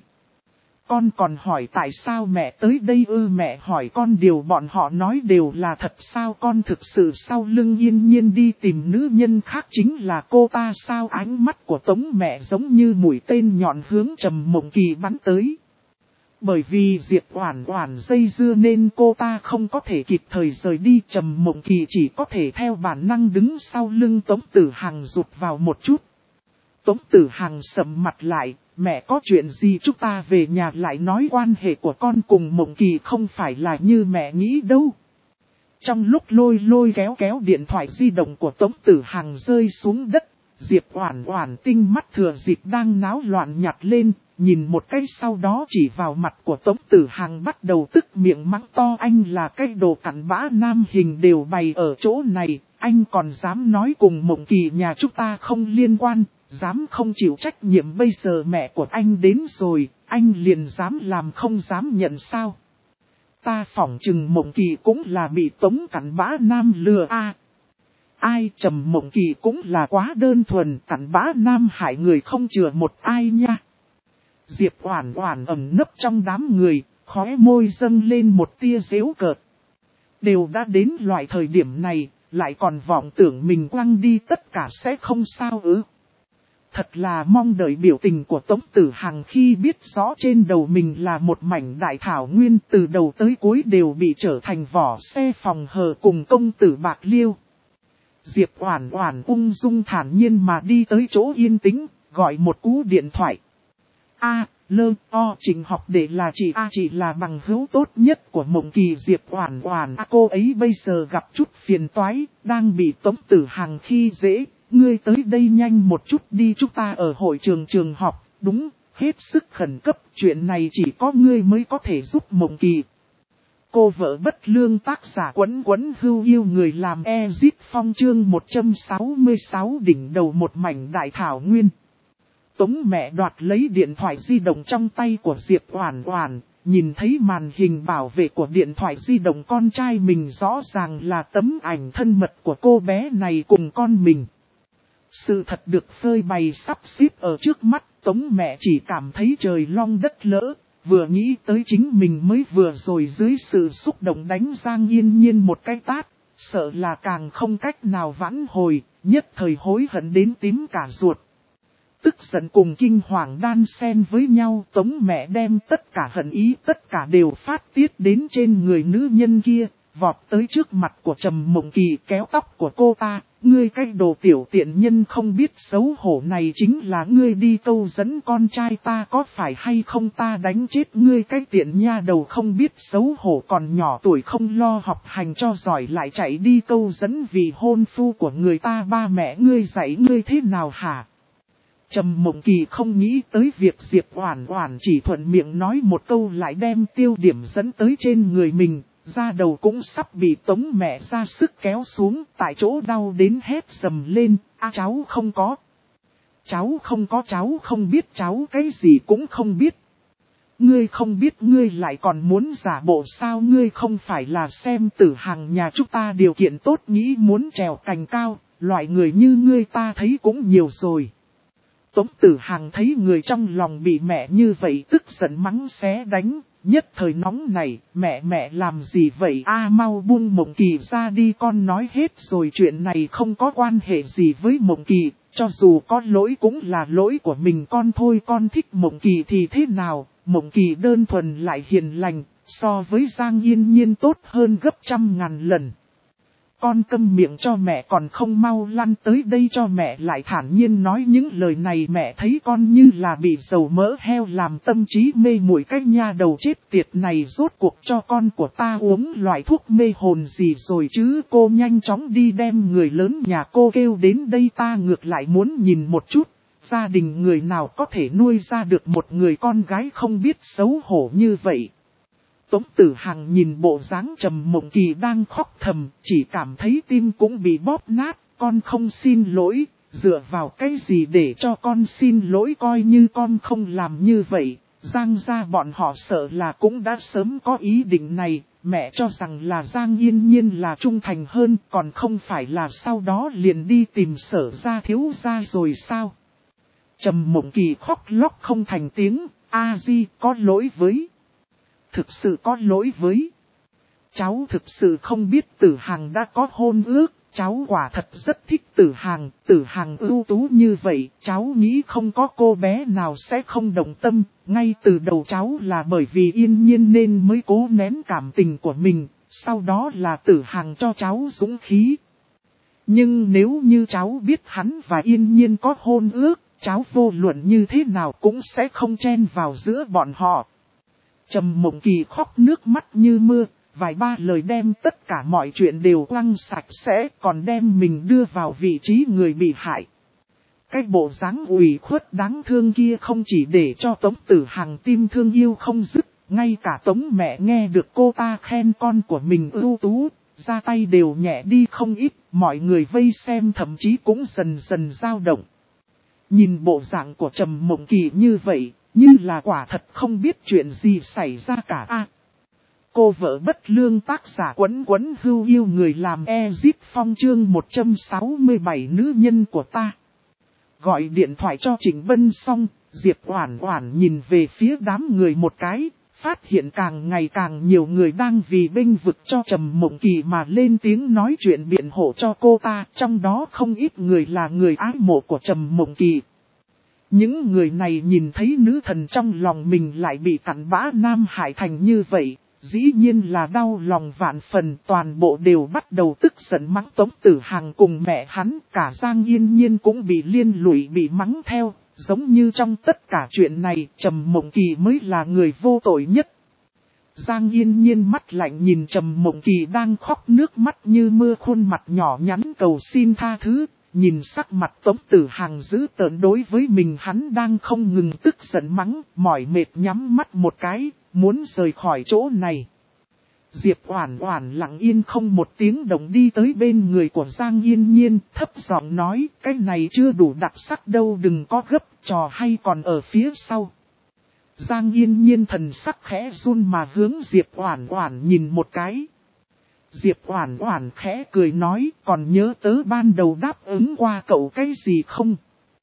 Con còn hỏi tại sao mẹ tới đây ư? Mẹ hỏi con điều bọn họ nói đều là thật sao? Con thực sự sau lưng Yên Nhiên đi tìm nữ nhân khác chính là cô ta sao? Ánh mắt của Tống mẹ giống như mũi tên nhọn hướng Trầm Mộng Kỳ bắn tới. Bởi vì Diệp Oản Oản dây dưa nên cô ta không có thể kịp thời rời đi. Trầm Mộng Kỳ chỉ có thể theo bản năng đứng sau lưng Tống Tử Hằng rụt vào một chút. Tống Tử Hằng sầm mặt lại, mẹ có chuyện gì chúng ta về nhà lại nói, quan hệ của con cùng Mộng Kỳ không phải là như mẹ nghĩ đâu. Trong lúc lôi kéo điện thoại di động của Tống Tử Hằng rơi xuống đất, Diệp Oản Oản tinh mắt thừa dịp đang náo loạn nhặt lên, nhìn một cái sau đó chỉ vào mặt của Tống Tử Hằng bắt đầu tức miệng mắng to, anh là cái đồ cặn bã, nam hình đều bày ở chỗ này, anh còn dám nói cùng Mộng Kỳ nhà chúng ta không liên quan, dám không chịu trách nhiệm, bây giờ mẹ của anh đến rồi, anh liền dám làm không dám nhận sao? Ta phỏng chừng Mộng Kỳ cũng là bị Tống cặn bã nam lừa a. Ai, Trầm Mộng Kỳ cũng là quá đơn thuần, cặn bã nam hại người không chừa một ai nha. Diệp Oản Oản ẩn nấp trong đám người, khóe môi dâng lên một tia giễu cợt. Đều đã đến loại thời điểm này, lại còn vọng tưởng mình quăng đi tất cả sẽ không sao ư? Thật là mong đợi biểu tình của Tống Tử Hằng khi biết rõ trên đầu mình là một mảnh đại thảo nguyên, từ đầu tới cuối đều bị trở thành vỏ xe phòng hờ cùng công tử Bạc Liêu. Diệp Oản Oản ung dung thản nhiên mà đi tới chỗ yên tĩnh, gọi một cú điện thoại. Trịnh Học Đệ là chị chị là bằng hữu tốt nhất của Mộng Kỳ. Diệp Oản Oản cô ấy bây giờ gặp chút phiền toái, đang bị Tống Tử Hằng khi dễ, ngươi tới đây nhanh một chút đi, chúng ta ở hội trường họp, đúng, hết sức khẩn cấp, chuyện này chỉ có ngươi mới có thể giúp Mộng Kỳ. Cô vợ bất lương, tác giả Quấn Hưu yêu người làm Ezit Phong, chương 166 đỉnh đầu một mảnh đại thảo nguyên. Tống mẹ đoạt lấy điện thoại di động trong tay của Diệp Oản Oản, nhìn thấy màn hình bảo vệ của điện thoại di động con trai mình rõ ràng là tấm ảnh thân mật của cô bé này cùng con mình. Sự thật được phơi bày sắp xếp ở trước mắt, Tống mẹ chỉ cảm thấy trời long đất lỡ, vừa nghĩ tới chính mình mới vừa rồi dưới sự xúc động đánh Giang Yên Nhiên một cái tát, sợ là càng không cách nào vãn hồi, nhất thời hối hận đến tím cả ruột. Tức giận cùng kinh hoàng đan xen với nhau, Tống mẹ đem tất cả hận ý tất cả đều phát tiết đến trên người nữ nhân kia, vọt tới trước mặt của Trầm Mộng Kỳ kéo tóc của cô ta. Ngươi cái đồ tiểu tiện nhân không biết xấu hổ này chính là ngươi đi câu dẫn con trai ta có phải hay không, ta đánh chết ngươi cái tiện nha đầu không biết xấu hổ, còn nhỏ tuổi không lo học hành cho giỏi lại chạy đi câu dẫn vì hôn phu của người ta, ba mẹ ngươi dạy ngươi thế nào hả? Trầm Mộng Kỳ không nghĩ tới việc Diệp Oản Oản chỉ thuận miệng nói một câu lại đem tiêu điểm dẫn tới trên người mình. Da đầu cũng sắp bị Tống mẹ ra sức kéo xuống, tại chỗ đau đến hét sầm lên, cháu không có. Cháu không có, cháu không biết, cháu cái gì cũng không biết. Ngươi không biết ngươi lại còn muốn giả bộ sao, ngươi không phải là xem Tử Hằng nhà chúng ta điều kiện tốt nghĩ muốn trèo cành cao, loại người như ngươi ta thấy cũng nhiều rồi. Tống Tử Hằng thấy người trong lòng bị mẹ như vậy tức giận mắng xé đánh, nhất thời nóng này, mẹ làm gì vậy mau buông Mộng Kỳ ra đi, con nói hết rồi, chuyện này không có quan hệ gì với Mộng Kỳ, cho dù có lỗi cũng là lỗi của mình con thôi, con thích Mộng Kỳ thì thế nào, Mộng Kỳ đơn thuần lại hiền lành, so với Giang Yên Nhiên tốt hơn gấp 100.000 lần. Con câm miệng cho mẹ, còn không mau lăn tới đây cho mẹ, lại thản nhiên nói những lời này. Mẹ thấy con như là bị dầu mỡ heo làm tâm trí mê muội, cái nha đầu chết tiệt này rốt cuộc cho con của ta uống loại thuốc mê hồn gì rồi chứ. Cô nhanh chóng đi đem người lớn nhà cô kêu đến đây, ta ngược lại muốn nhìn một chút, gia đình người nào có thể nuôi ra được một người con gái không biết xấu hổ như vậy. Tống Tử Hằng nhìn bộ dáng Trầm Mộng Kỳ đang khóc thầm, chỉ cảm thấy tim cũng bị bóp nát. Con không xin lỗi, dựa vào cái gì để cho con xin lỗi, coi như con không làm như vậy. Giang gia bọn họ sợ là cũng đã sớm có ý định này, mẹ cho rằng là Giang Yên Nhiên là trung thành hơn, còn không phải là sau đó liền đi tìm Sở gia thiếu gia rồi sao. Trầm Mộng Kỳ khóc lóc không thành tiếng, A Di có lỗi với. Thực sự có lỗi với. Cháu thực sự không biết Tử Hằng đã có hôn ước, cháu quả thật rất thích Tử Hằng ưu tú như vậy, cháu nghĩ không có cô bé nào sẽ không động tâm, ngay từ đầu cháu là bởi vì Yên Nhiên nên mới cố nén cảm tình của mình, sau đó là Tử Hằng cho cháu dũng khí. Nhưng nếu như cháu biết hắn và Yên Nhiên có hôn ước, cháu vô luận như thế nào cũng sẽ không chen vào giữa bọn họ. Trầm Mộng Kỳ khóc nước mắt như mưa, vài ba lời đem tất cả mọi chuyện đều quăng sạch sẽ, còn đem mình đưa vào vị trí người bị hại. Cái bộ dáng ủy khuất đáng thương kia không chỉ để cho Tống Tử Hằng tim thương yêu không dứt, ngay cả Tống mẹ nghe được cô ta khen con của mình ưu tú, ra tay đều nhẹ đi không ít, mọi người vây xem thậm chí cũng dần dần dao động. Nhìn bộ dạng của Trầm Mộng Kỳ như vậy, như là quả thật không biết chuyện gì xảy ra cả. Cô vợ bất lương tác giả Quấn Quấn Hưu yêu người làm Ezip Phong chương 167 nữ nhân của ta. Gọi điện thoại cho Trịnh Bân xong, Diệp Oản Oản nhìn về phía đám người một cái, phát hiện càng ngày càng nhiều người đang vì bênh vực cho Trầm Mộng Kỳ mà lên tiếng nói chuyện biện hộ cho cô ta, trong đó không ít người là người ái mộ của Trầm Mộng Kỳ. Những người này nhìn thấy nữ thần trong lòng mình lại bị cặn bã Nam Hải thành như vậy, dĩ nhiên là đau lòng vạn phần, toàn bộ đều bắt đầu tức giận mắng Tống Tử Hằng cùng mẹ hắn, cả Giang Yên Nhiên cũng bị liên lụy bị mắng theo, giống như trong tất cả chuyện này Trầm Mộng Kỳ mới là người vô tội nhất. Giang Yên Nhiên mắt lạnh nhìn Trầm Mộng Kỳ đang khóc nước mắt như mưa, khuôn mặt nhỏ nhắn cầu xin tha thứ. Nhìn sắc mặt Tống Tử Hằng dữ tợn đối với mình, hắn đang không ngừng tức giận mắng, mỏi mệt nhắm mắt một cái, muốn rời khỏi chỗ này. Diệp Oản Oản lặng yên không một tiếng động đi tới bên người của Giang Yên Nhiên, thấp giọng nói, cái này chưa đủ đặc sắc đâu, đừng có gấp, trò hay còn ở phía sau. Giang Yên Nhiên thần sắc khẽ run mà hướng Diệp Oản Oản nhìn một cái. Diệp Oản Oản khẽ cười nói, còn nhớ tớ ban đầu đáp ứng qua cậu cái gì không?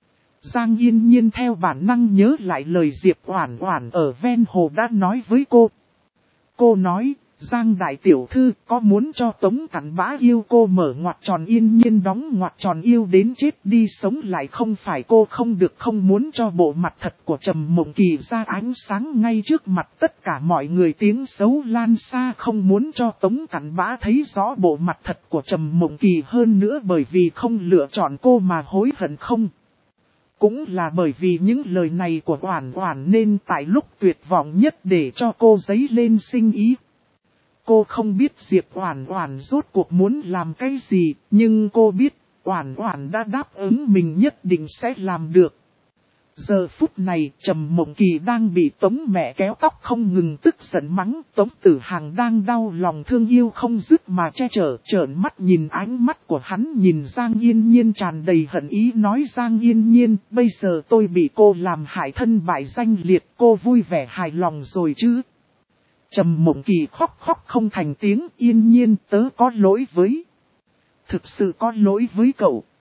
Giang Yên Nhiên theo bản năng nhớ lại lời Diệp Oản Oản ở ven hồ đã nói với cô. Cô nói, Giang đại tiểu thư có muốn cho Tống cặn bã yêu cô mở ngoặc tròn Yên Nhiên đóng ngoặc tròn yêu đến chết đi sống lại, không phải cô không được không muốn cho bộ mặt thật của Trầm Mộng Kỳ ra ánh sáng ngay trước mặt tất cả mọi người, tiếng xấu lan xa, không muốn cho Tống cặn bã thấy rõ bộ mặt thật của Trầm Mộng Kỳ, hơn nữa bởi vì không lựa chọn cô mà hối hận không. Cũng là bởi vì những lời này của Oản Oản nên tại lúc tuyệt vọng nhất để cho cô dấy lên sinh ý. Cô không biết Diệp Oản Oản rốt cuộc muốn làm cái gì, nhưng cô biết Oản Oản đã đáp ứng mình nhất định sẽ làm được. Giờ phút này Trầm Mộng Kỳ đang bị Tống mẹ kéo tóc không ngừng tức giận mắng, Tống Tử Hằng đang đau lòng thương yêu không dứt mà che chở, trợn mắt nhìn ánh mắt của hắn nhìn Giang Yên Nhiên tràn đầy hận ý, nói Giang Yên Nhiên, bây giờ tôi bị cô làm hại thân bại danh liệt, cô vui vẻ hài lòng rồi chứ? Trầm Mộng Kỳ khóc không thành tiếng, Yên Nhiên tớ có lỗi với. Thực sự có lỗi với cậu.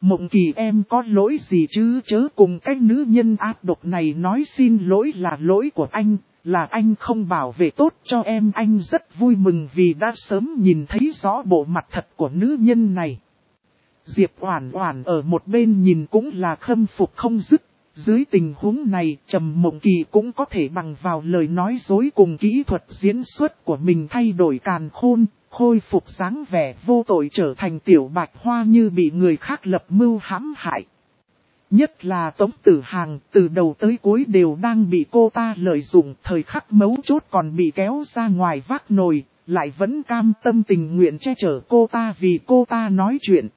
Mộng Kỳ em có lỗi gì chứ, chớ cùng cái nữ nhân ác độc này nói xin lỗi, là lỗi của anh, là anh không bảo vệ tốt cho em. Anh rất vui mừng vì đã sớm nhìn thấy rõ bộ mặt thật của nữ nhân này. Diệp Oản Oản ở một bên nhìn cũng là khâm phục không dứt. Dưới tình huống này, Trầm Mộng Kỳ cũng có thể bằng vào lời nói dối cùng kỹ thuật diễn xuất của mình thay đổi càn khôn, khôi phục dáng vẻ vô tội, trở thành tiểu bạch hoa như bị người khác lập mưu hãm hại. Nhất là Tống Tử Hàng, từ đầu tới cuối đều đang bị cô ta lợi dụng, thời khắc mấu chốt còn bị kéo ra ngoài vác nồi, lại vẫn cam tâm tình nguyện che chở cô ta vì cô ta nói chuyện.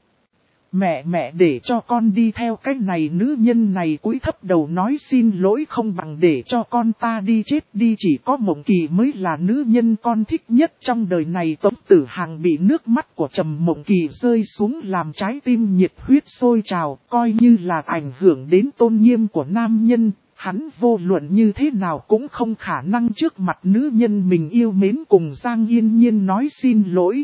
Mẹ để cho con đi theo cách này, nữ nhân này cúi thấp đầu nói xin lỗi không bằng để cho con ta đi chết đi, chỉ có Mộng Kỳ mới là nữ nhân con thích nhất trong đời này. Tống Tử Hàng bị nước mắt của Trầm Mộng Kỳ rơi xuống làm trái tim nhiệt huyết sôi trào, coi như là ảnh hưởng đến tôn nghiêm của nam nhân, hắn vô luận như thế nào cũng không khả năng trước mặt nữ nhân mình yêu mến cùng Giang Yên Nhiên nói xin lỗi.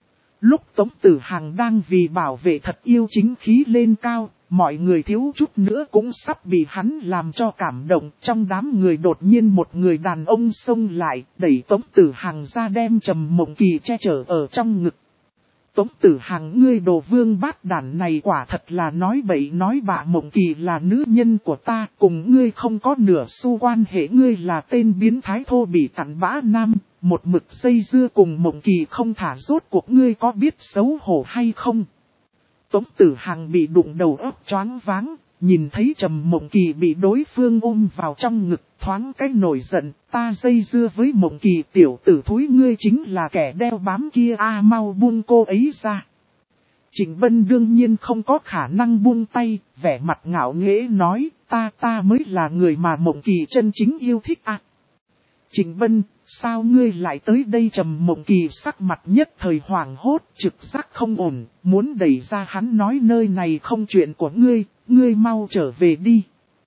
Lúc Tống Tử Hàng đang vì bảo vệ thật yêu chính khí lên cao, mọi người thiếu chút nữa cũng sắp bị hắn làm cho cảm động. Trong đám người đột nhiên một người đàn ông xông lại, đẩy Tống Tử Hàng ra đem Trầm Mộng Kỳ che chở ở trong ngực. Tống Tử Hàng, ngươi đồ vương bát đản này quả thật là nói bậy nói bạ, Mộng Kỳ là nữ nhân của ta, cùng ngươi không có nửa xu quan hệ, ngươi là tên biến thái thô bỉ cặn bã nam, một mực dây dưa cùng Mộng Kỳ không thả, rốt cuộc ngươi có biết xấu hổ hay không? Tống Tử Hàng bị đụng đầu óc choáng váng, nhìn thấy Trầm Mộng Kỳ bị đối phương ôm vào trong ngực, thoáng cái nổi giận, ta dây dưa với Mộng Kỳ, tiểu tử thúi, ngươi chính là kẻ đeo bám kia, mau buông cô ấy ra. Trịnh Bân đương nhiên không có khả năng buông tay, vẻ mặt ngạo nghễ nói, ta mới là người mà Mộng Kỳ chân chính yêu thích à. Trịnh Bân, sao ngươi lại tới đây? Trầm Mộng Kỳ sắc mặt nhất thời hoảng hốt, trực giác không ổn, muốn đẩy ra hắn nói nơi này không chuyện của ngươi mau trở về đi.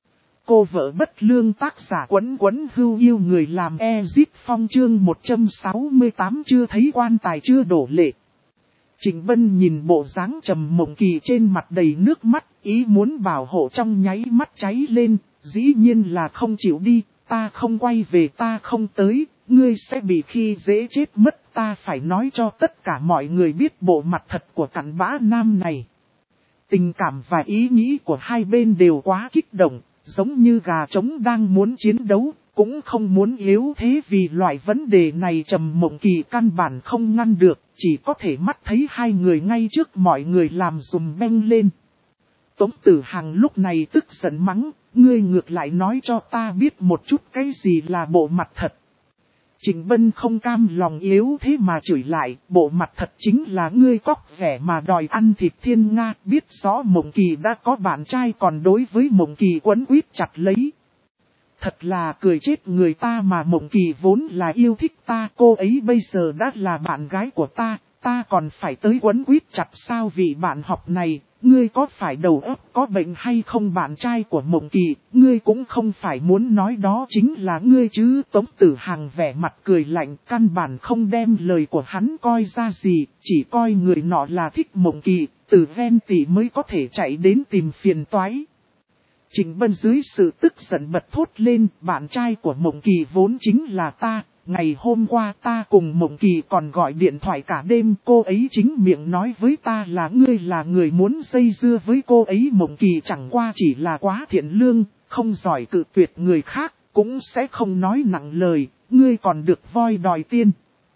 Cô vợ bất lương, tác giả Quấn Quấn Hưu Yêu người làm Ezit Phong, chương 168, chưa thấy quan tài chưa đổ lệ. Trịnh Bân nhìn bộ dáng Trầm Mộng Kỳ trên mặt đầy nước mắt, ý muốn bảo hộ trong nháy mắt cháy lên, dĩ nhiên là không chịu đi, ta không quay về, ta không tới, ngươi sẽ bị khi dễ chết mất, ta phải nói cho tất cả mọi người biết bộ mặt thật của cặn bã nam này. Tình cảm và ý nghĩ của hai bên đều quá kích động, giống như gà trống đang muốn chiến đấu, cũng không muốn yếu thế. Vì loại vấn đề này Trầm Mộng Kỳ căn bản không ngăn được, chỉ có thể mắt thấy hai người ngay trước mọi người làm dùm beng lên. Tống Tử Hàng lúc này tức giận mắng, ngươi ngược lại nói cho ta biết một chút cái gì là bộ mặt thật. Trịnh Bân không cam lòng yếu thế mà chửi lại, bộ mặt thật chính là ngươi cóc vẻ mà đòi ăn thịt thiên nga, biết rõ Mộng Kỳ đã có bạn trai còn đối với Mộng Kỳ quấn quýt chặt lấy. Thật là cười chết người ta, mà Mộng Kỳ vốn là yêu thích ta, cô ấy bây giờ đã là bạn gái của ta còn phải tới quấn quýt chặt sao? Vì bạn học này, ngươi có phải đầu óc có bệnh hay không? Bạn trai của Mộng Kỳ, ngươi cũng không phải muốn nói đó chính là ngươi chứ? Tống Tử Hàng vẻ mặt cười lạnh, căn bản không đem lời của hắn coi ra gì, chỉ coi người nọ là thích Mộng Kỳ, từ ven tỉ mới có thể chạy đến tìm phiền toái. Trịnh Bân dưới sự tức giận bật thốt lên, bạn trai của Mộng Kỳ vốn chính là ta. Ngày hôm qua ta cùng Mộng Kỳ còn gọi điện thoại cả đêm, cô ấy chính miệng nói với ta là ngươi là người muốn dây dưa với cô ấy. Mộng Kỳ chẳng qua chỉ là quá thiện lương, không giỏi cự tuyệt người khác, cũng sẽ không nói nặng lời, ngươi còn được voi đòi tiên.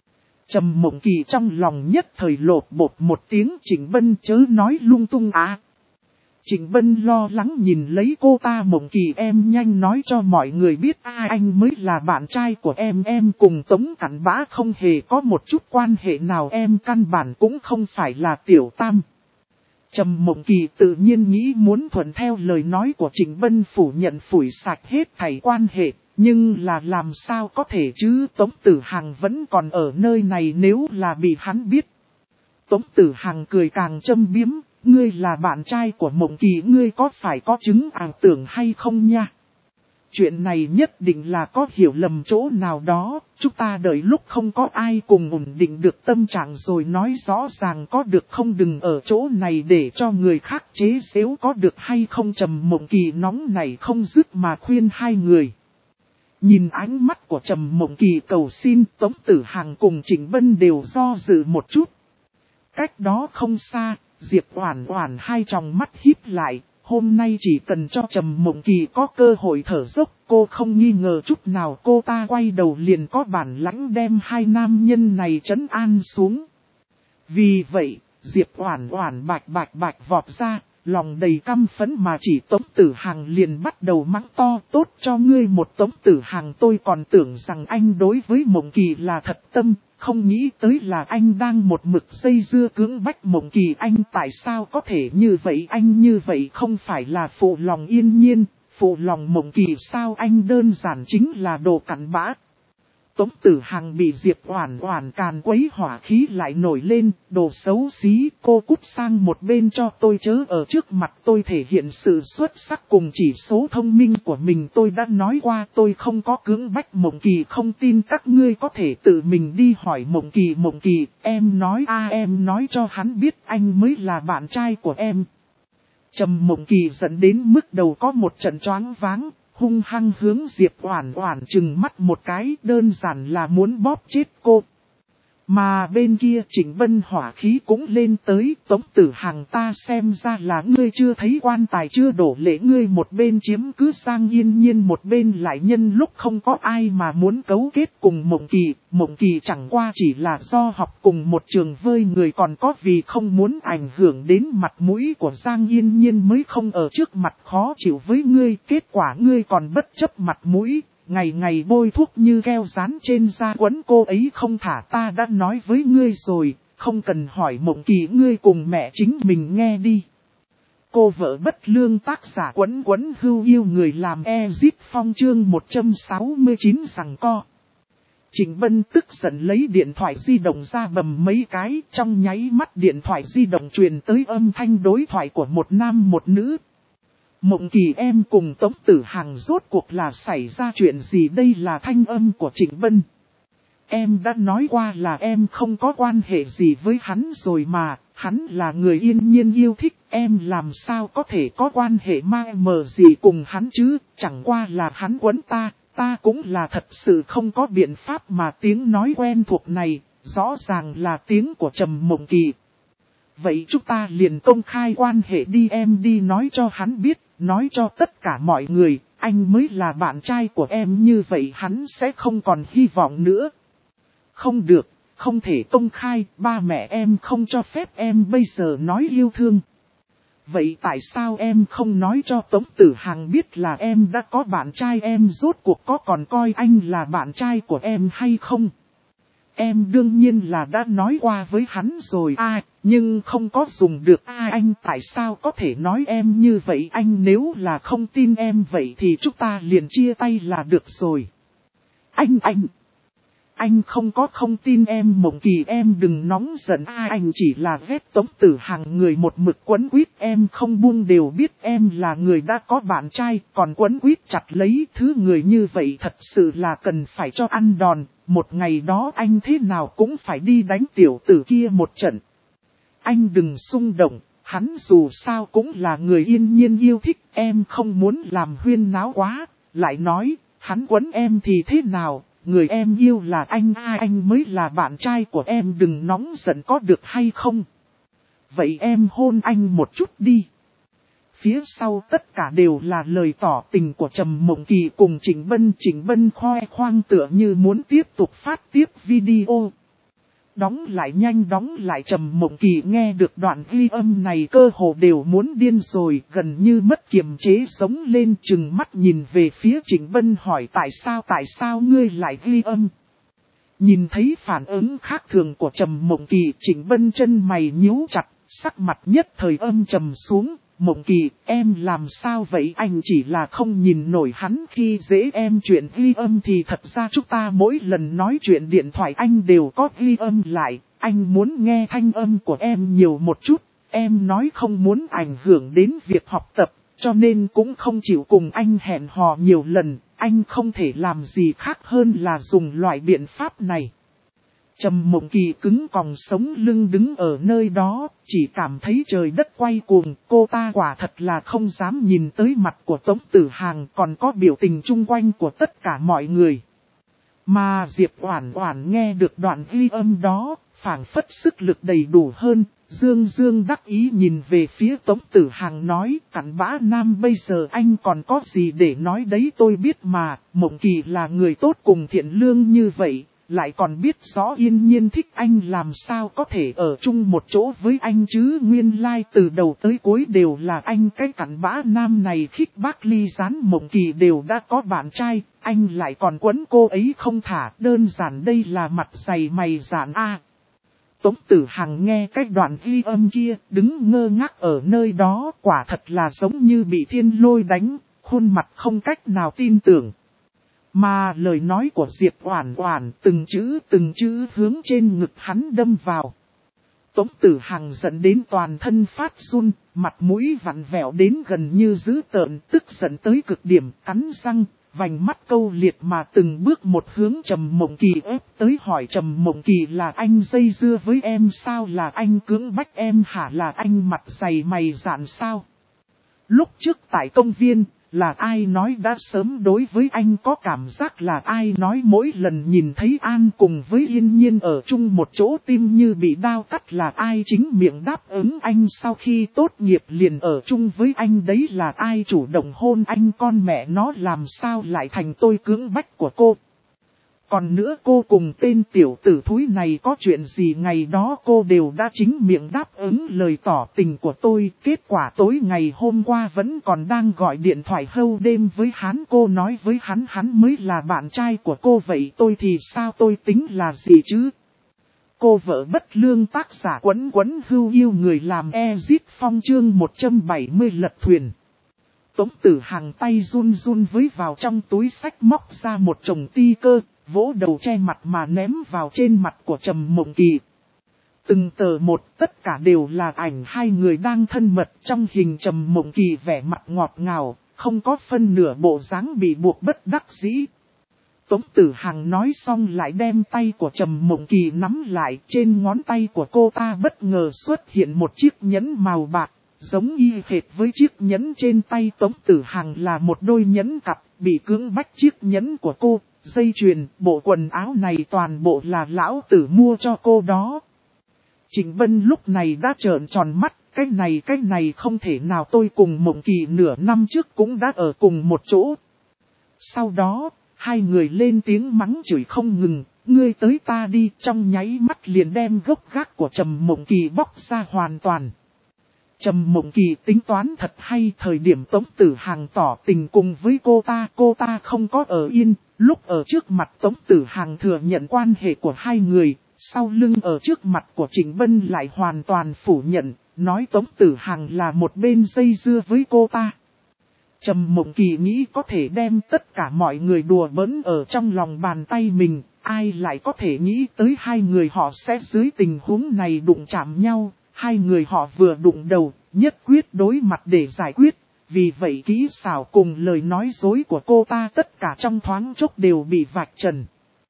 Trầm Mộng Kỳ trong lòng nhất thời lột bột một tiếng, Trịnh Bân chớ nói lung tung à. Trịnh Bân lo lắng nhìn lấy cô ta, Mộng Kỳ em nhanh nói cho mọi người biết anh mới là bạn trai của em cùng Tống Cặn Bã không hề có một chút quan hệ nào, em căn bản cũng không phải là tiểu tam. Trầm Mộng Kỳ tự nhiên nghĩ muốn thuận theo lời nói của Trịnh Bân, phủ nhận phủi sạch hết thảy quan hệ, nhưng là làm sao có thể chứ? Tống Tử Hàng vẫn còn ở nơi này, nếu là bị hắn biết. Tống Tử Hàng cười càng châm biếm. Ngươi là bạn trai của Mộng Kỳ, ngươi có phải có chứng ảo tưởng hay không nha? Chuyện này nhất định là có hiểu lầm chỗ nào đó, chúng ta đợi lúc không có ai cùng ổn định được tâm trạng rồi nói rõ ràng có được không, đừng ở chỗ này để cho người khác chế giễu có được hay không. Trầm Mộng Kỳ nóng này không dứt mà khuyên hai người. Nhìn ánh mắt của Trầm Mộng Kỳ cầu xin, Tống Tử Hằng cùng Trịnh Bân đều do dự một chút. Cách đó không xa, Diệp Oản Oản hai tròng mắt híp lại. Hôm nay chỉ cần cho Trầm Mộng Kỳ có cơ hội thở dốc, cô không nghi ngờ chút nào cô ta quay đầu liền có bản lãnh đem hai nam nhân này trấn an xuống. Vì vậy, Diệp Oản Oản bạch vọt ra, lòng đầy căm phẫn mà chỉ Tống Tử Hằng liền bắt đầu mắng to, tốt cho ngươi một Tống Tử Hằng, tôi còn tưởng rằng anh đối với Mộng Kỳ là thật tâm, không nghĩ tới là anh đang một mực dây dưa cưỡng bách Mộng Kỳ. Anh tại sao có thể như vậy, anh như vậy không phải là phụ lòng Yên Nhiên, phụ lòng Mộng Kỳ sao, anh đơn giản chính là đồ cặn bã. Tống Tử Hằng bị Diệp Oản Oản càn quấy hỏa khí lại nổi lên, đồ xấu xí, cô cút sang một bên cho tôi, chớ ở trước mặt tôi thể hiện sự xuất sắc cùng chỉ số thông minh của mình. Tôi đã nói qua tôi không có cưỡng bách Mộng Kỳ, không tin các ngươi có thể tự mình đi hỏi Mộng Kỳ. Mộng Kỳ, em nói em nói cho hắn biết anh mới là bạn trai của em. Trầm Mộng Kỳ dẫn đến mức đầu có một trận choáng váng. Hung hăng hướng Diệp Oản Oản trừng mắt một cái, đơn giản là muốn bóp chết cô. Mà bên kia Trịnh Bân hỏa khí cũng lên tới, Tống Tử Hằng ta xem ra là ngươi chưa thấy quan tài chưa đổ lệ, ngươi một bên chiếm cứ Giang Yên Nhiên, một bên lại nhân lúc không có ai mà muốn cấu kết cùng Mộng Kỳ. Mộng Kỳ chẳng qua chỉ là do học cùng một trường với người, còn có vì không muốn ảnh hưởng đến mặt mũi của Giang Yên Nhiên mới không ở trước mặt khó chịu với ngươi, kết quả ngươi còn bất chấp mặt mũi. Ngày ngày bôi thuốc như keo dán trên da quấn cô ấy không thả. Ta đã nói với ngươi rồi, không cần hỏi Mộng Kỳ, ngươi cùng mẹ chính mình nghe đi. Cô vợ bất lương tác giả quấn hưu yêu người làm Ezit Phong chương 169 giằng co. Trịnh Bân tức giận lấy điện thoại di động ra bầm mấy cái, trong nháy mắt điện thoại di động truyền tới âm thanh đối thoại của một nam một nữ. Mộng Kỳ em cùng Tống Tử Hằng rốt cuộc là xảy ra chuyện gì, đây là thanh âm của Trịnh Bân. Em đã nói qua là em không có quan hệ gì với hắn rồi mà, hắn là người Yên Nhiên yêu thích, em làm sao có thể có quan hệ mờ gì cùng hắn chứ, chẳng qua là hắn quấn ta cũng là thật sự không có biện pháp mà. Tiếng nói quen thuộc này, rõ ràng là tiếng của Trầm Mộng Kỳ. Vậy chúng ta liền công khai quan hệ đi, em đi nói cho hắn biết, nói cho tất cả mọi người, anh mới là bạn trai của em, như vậy hắn sẽ không còn hy vọng nữa. Không được, không thể công khai, ba mẹ em không cho phép em bây giờ nói yêu thương. Vậy tại sao em không nói cho Tống Tử Hằng biết là em đã có bạn trai, em rốt cuộc có còn coi anh là bạn trai của em hay không? Em đương nhiên là đã nói qua với hắn rồi nhưng không có dùng được anh tại sao có thể nói em như vậy, anh nếu là không tin em vậy thì chúng ta liền chia tay là được rồi. Anh không tin em. Mộng Kỳ em đừng nóng giận anh chỉ là ghét Tống Tử Hằng người một mực quấn quýt em không buông, đều biết em là người đã có bạn trai còn quấn quýt chặt lấy, thứ người như vậy thật sự là cần phải cho ăn đòn, một ngày đó anh thế nào cũng phải đi đánh tiểu tử kia một trận. Anh đừng xung động, hắn dù sao cũng là người Yên Nhiên yêu thích, em không muốn làm huyên náo quá, lại nói, hắn quấn em thì thế nào? Người em yêu là anh mới là bạn trai của em, đừng nóng giận có được hay không? Vậy em hôn anh một chút đi. Phía sau tất cả đều là lời tỏ tình của Trầm Mộng Kỳ cùng Trịnh Bân. Trịnh Bân khoe khoang tựa như muốn tiếp tục phát tiếp video. Đóng lại nhanh đóng lại. Trầm Mộng Kỳ nghe được đoạn ghi âm này cơ hồ đều muốn điên rồi, gần như mất kiềm chế sống lên, trừng mắt nhìn về phía Trịnh Bân hỏi tại sao ngươi lại ghi âm. Nhìn thấy phản ứng khác thường của Trầm Mộng Kỳ, Trịnh Bân chân mày nhíu chặt, sắc mặt nhất thời âm trầm xuống. Mộng Kỳ, em làm sao vậy? Anh chỉ là không nhìn nổi hắn khi dễ em, chuyện ghi âm thì thật ra chúng ta mỗi lần nói chuyện điện thoại anh đều có ghi âm lại, anh muốn nghe thanh âm của em nhiều một chút, em nói không muốn ảnh hưởng đến việc học tập, cho nên cũng không chịu cùng anh hẹn hò nhiều lần, anh không thể làm gì khác hơn là dùng loại biện pháp này. Trầm Mộng Kỳ cứng còng sống lưng đứng ở nơi đó, chỉ cảm thấy trời đất quay cuồng, cô ta quả thật là không dám nhìn tới mặt của Tống Tử Hàng, còn có biểu tình chung quanh của tất cả mọi người. Mà Diệp Oản Oản nghe được đoạn ghi âm đó, phảng phất sức lực đầy đủ hơn, dương dương đắc ý nhìn về phía Tống Tử Hàng nói, cặn bã nam bây giờ anh còn có gì để nói đấy, tôi biết mà, Mộng Kỳ là người tốt cùng thiện lương như vậy, lại còn biết rõ Yên Nhiên thích anh, làm sao có thể ở chung một chỗ với anh chứ, nguyên lai từ đầu tới cuối đều là anh. Cái cặn bã nam này khích bác ly gián, Mộng Kỳ đều đã có bạn trai, anh lại còn quấn cô ấy không thả, đơn giản đây là mặt dày mày dạn a. Tống Tử Hằng nghe cái đoạn ghi âm kia, đứng ngơ ngác ở nơi đó, quả thật là giống như bị thiên lôi đánh, khuôn mặt không cách nào tin tưởng. Mà lời nói của Diệp Oản Oản từng chữ hướng trên ngực hắn đâm vào. Tống Tử Hằng giận đến toàn thân phát run, mặt mũi vặn vẹo đến gần như dữ tợn, tức giận tới cực điểm, cắn răng, vành mắt câu liệt mà từng bước một hướng Trầm Mộng Kỳ ép tới, hỏi Trầm Mộng Kỳ, là anh dây dưa với em sao, là anh cưỡng bách em hả, là anh mặt dày mày dạn sao? Lúc trước tại công viên, là ai nói đã sớm đối với anh có cảm giác, là ai nói mỗi lần nhìn thấy An cùng với Yên Nhiên ở chung một chỗ tim như bị đao cắt, là ai chính miệng đáp ứng anh sau khi tốt nghiệp liền ở chung với anh đấy, là ai chủ động hôn anh, con mẹ nó làm sao lại thành tôi cưỡng bách của cô. Còn nữa cô cùng tên tiểu tử thúi này có chuyện gì, ngày đó cô đều đã chính miệng đáp ứng lời tỏ tình của tôi, kết quả tối ngày hôm qua vẫn còn đang gọi điện thoại hâu đêm với hắn, cô nói với hắn mới là bạn trai của cô, vậy tôi thì sao, tôi tính là gì chứ? Cô vợ bất lương, tác giả Quấn Quấn Hưu yêu người làm Ezit Phong, chương 170 lật thuyền. Tống Tử Hằng tay run run với vào trong túi sách móc ra một chồng ti cơ, vỗ đầu che mặt mà ném vào trên mặt của Trầm Mộng Kỳ. Từng tờ một, tất cả đều là ảnh hai người đang thân mật, trong hình Trầm Mộng Kỳ vẻ mặt ngọt ngào, không có phân nửa bộ dáng bị buộc bất đắc dĩ. Tống Tử Hằng nói xong lại đem tay của Trầm Mộng Kỳ nắm lại, trên ngón tay của cô ta bất ngờ xuất hiện một chiếc nhẫn màu bạc, giống y hệt với chiếc nhẫn trên tay Tống Tử Hằng, là một đôi nhẫn cặp, bị cưỡng bách chiếc nhẫn của cô, dây chuyền, bộ quần áo này toàn bộ là lão tử mua cho cô đó. Trịnh Bân lúc này đã trợn tròn mắt, cái này không thể nào, tôi cùng Mộng Kỳ nửa năm trước cũng đã ở cùng một chỗ. Sau đó, hai người lên tiếng mắng chửi không ngừng, ngươi tới ta đi, trong nháy mắt liền đem gốc gác của Trầm Mộng Kỳ bóc ra hoàn toàn. Trầm Mộng Kỳ tính toán thật hay, thời điểm Tống Tử Hằng tỏ tình cùng với cô ta không có ở yên, lúc ở trước mặt Tống Tử Hằng thừa nhận quan hệ của hai người, sau lưng ở trước mặt của Trịnh Bân lại hoàn toàn phủ nhận, nói Tống Tử Hằng là một bên dây dưa với cô ta. Trầm Mộng Kỳ nghĩ có thể đem tất cả mọi người đùa bỡn ở trong lòng bàn tay mình, ai lại có thể nghĩ tới hai người họ sẽ dưới tình huống này đụng chạm nhau. Hai người họ vừa đụng đầu, nhất quyết đối mặt để giải quyết, vì vậy kỹ xảo cùng lời nói dối của cô ta tất cả trong thoáng chốc đều bị vạch trần.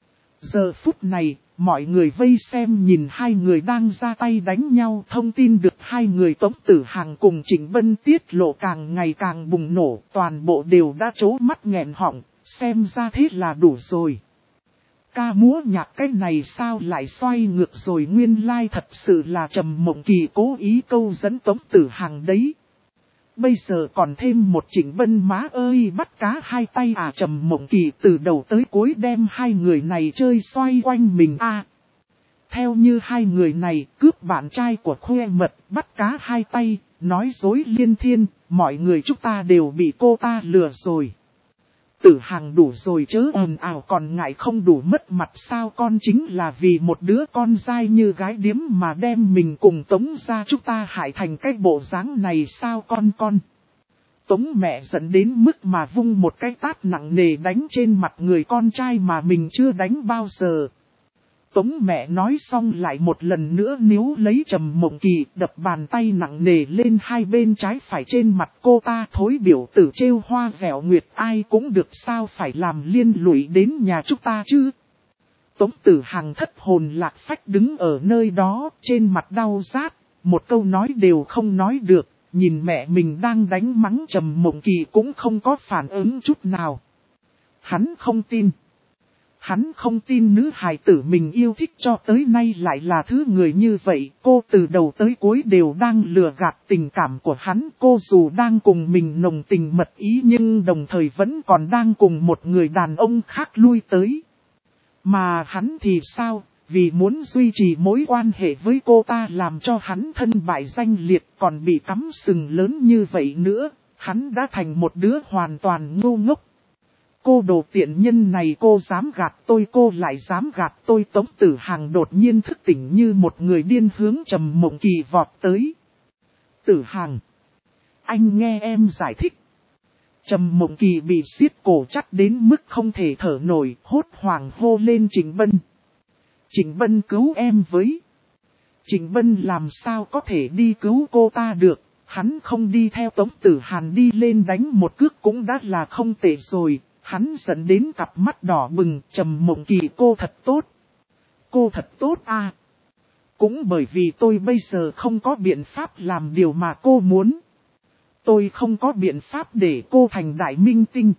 Giờ phút này, mọi người vây xem nhìn hai người đang ra tay đánh nhau, thông tin được hai người Tống Tử Hằng cùng Trịnh Bân tiết lộ càng ngày càng bùng nổ, toàn bộ đều đã trố mắt nghẹn họng, xem ra thế là đủ rồi. Ca múa nhạc cái này sao lại xoay ngược rồi, nguyên lai thật sự là Trầm Mộng Kỳ cố ý câu dẫn Tống Tử Hằng đấy. Bây giờ còn thêm một Trịnh Bân, má ơi bắt cá hai tay à, Trầm Mộng Kỳ từ đầu tới cuối đem hai người này chơi xoay quanh mình à. Theo như hai người này cướp bạn trai của Khuê Mật, bắt cá hai tay, nói dối liên thiên, mọi người chúng ta đều bị cô ta lừa rồi. Tử Hằng đủ rồi chớ ồn ào, còn ngại không đủ mất mặt sao, con chính là vì một đứa con dai như gái điếm mà đem mình cùng Tống gia chúng ta hại thành cái bộ dáng này sao con. Tống mẹ giận đến mức mà vung một cái tát nặng nề đánh trên mặt người con trai mà mình chưa đánh bao giờ. Tống mẹ nói xong lại một lần nữa níu lấy Trầm Mộng Kỳ, đập bàn tay nặng nề lên hai bên trái phải trên mặt cô ta. Thối biểu tử trêu hoa vẻo nguyệt, ai cũng được sao phải làm liên lụy đến nhà chúng ta chứ. Tống Tử Hằng thất hồn lạc phách đứng ở nơi đó, trên mặt đau rát, một câu nói đều không nói được, nhìn mẹ mình đang đánh mắng Trầm Mộng Kỳ cũng không có phản ứng chút nào. Hắn không tin. Hắn không tin nữ hài tử mình yêu thích cho tới nay lại là thứ người như vậy. Cô từ đầu tới cuối đều đang lừa gạt tình cảm của hắn. Cô dù đang cùng mình nồng tình mật ý nhưng đồng thời vẫn còn đang cùng một người đàn ông khác lui tới. Mà hắn thì sao? Vì muốn duy trì mối quan hệ với cô ta làm cho hắn thân bại danh liệt còn bị cắm sừng lớn như vậy nữa. Hắn đã thành một đứa hoàn toàn ngu ngốc. Cô đồ tiện nhân này, cô dám gạt tôi, cô lại dám gạt tôi. Tống Tử Hằng đột nhiên thức tỉnh như một người điên hướng Trầm Mộng Kỳ vọt tới. Tử Hằng, anh nghe em giải thích. Trầm Mộng Kỳ bị siết cổ chắc đến mức không thể thở nổi, hốt hoảng hô lên Trịnh Bân. Trịnh Bân cứu em với. Trịnh Bân làm sao có thể đi cứu cô ta được, hắn không đi theo Tống Tử Hàn đi lên đánh một cước cũng đã là không tệ rồi. Hắn dẫn đến cặp mắt đỏ bừng. Trầm Mộng Kỳ, cô thật tốt. Cô thật tốt à. Cũng bởi vì tôi bây giờ không có biện pháp làm điều mà cô muốn. Tôi không có biện pháp để cô thành đại minh tinh.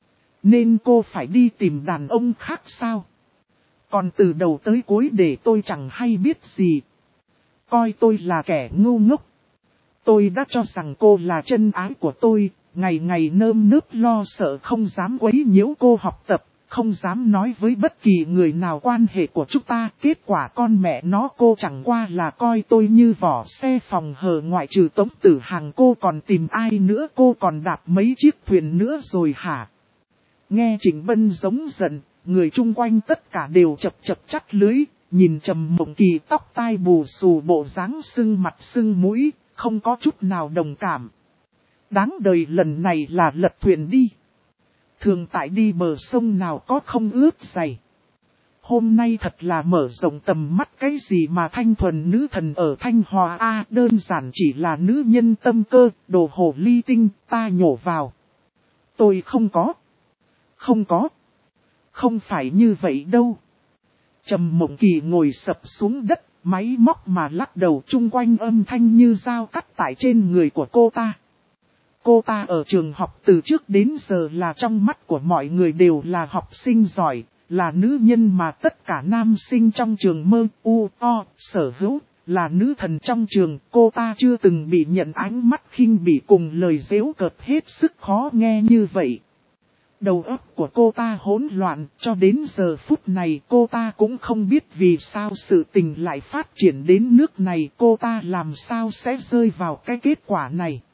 Nên cô phải đi tìm đàn ông khác sao? Còn từ đầu tới cuối để tôi chẳng hay biết gì. Coi tôi là kẻ ngu ngốc. Tôi đã cho rằng cô là chân ái của tôi. Ngày ngày nơm nớp lo sợ không dám quấy nhiễu cô học tập, không dám nói với bất kỳ người nào quan hệ của chúng ta. Kết quả con mẹ nó cô chẳng qua là coi tôi như vỏ xe phòng hờ. Ngoại trừ Tống Tử Hằng cô còn tìm ai nữa, cô còn đạp mấy chiếc thuyền nữa rồi hả? Nghe Trịnh Bân giống giận, người chung quanh tất cả đều chập chập chắt lưới, nhìn Trầm Mộng Kỳ tóc tai bù xù bộ dáng sưng mặt sưng mũi, không có chút nào đồng cảm. Đáng đời lần này là lật thuyền đi. Thường tại đi bờ sông nào có không ướt giày. Hôm nay thật là mở rộng tầm mắt, cái gì mà thanh thuần nữ thần ở Thanh Hòa A, đơn giản chỉ là nữ nhân tâm cơ, đồ hồ ly tinh, ta nhổ vào. Tôi không có. Không phải như vậy đâu. Trầm Mộng Kỳ ngồi sập xuống đất, máy móc mà lắc đầu, chung quanh âm thanh như dao cắt tại trên người của cô ta. Cô ta ở trường học từ trước đến giờ là trong mắt của mọi người đều là học sinh giỏi, là nữ nhân mà tất cả nam sinh trong trường mơ sở hữu, là nữ thần trong trường. Cô ta chưa từng bị nhận ánh mắt khinh bỉ cùng lời giễu cợt hết sức khó nghe như vậy. Đầu óc của cô ta hỗn loạn, cho đến giờ phút này cô ta cũng không biết vì sao sự tình lại phát triển đến nước này, cô ta làm sao sẽ rơi vào cái kết quả này.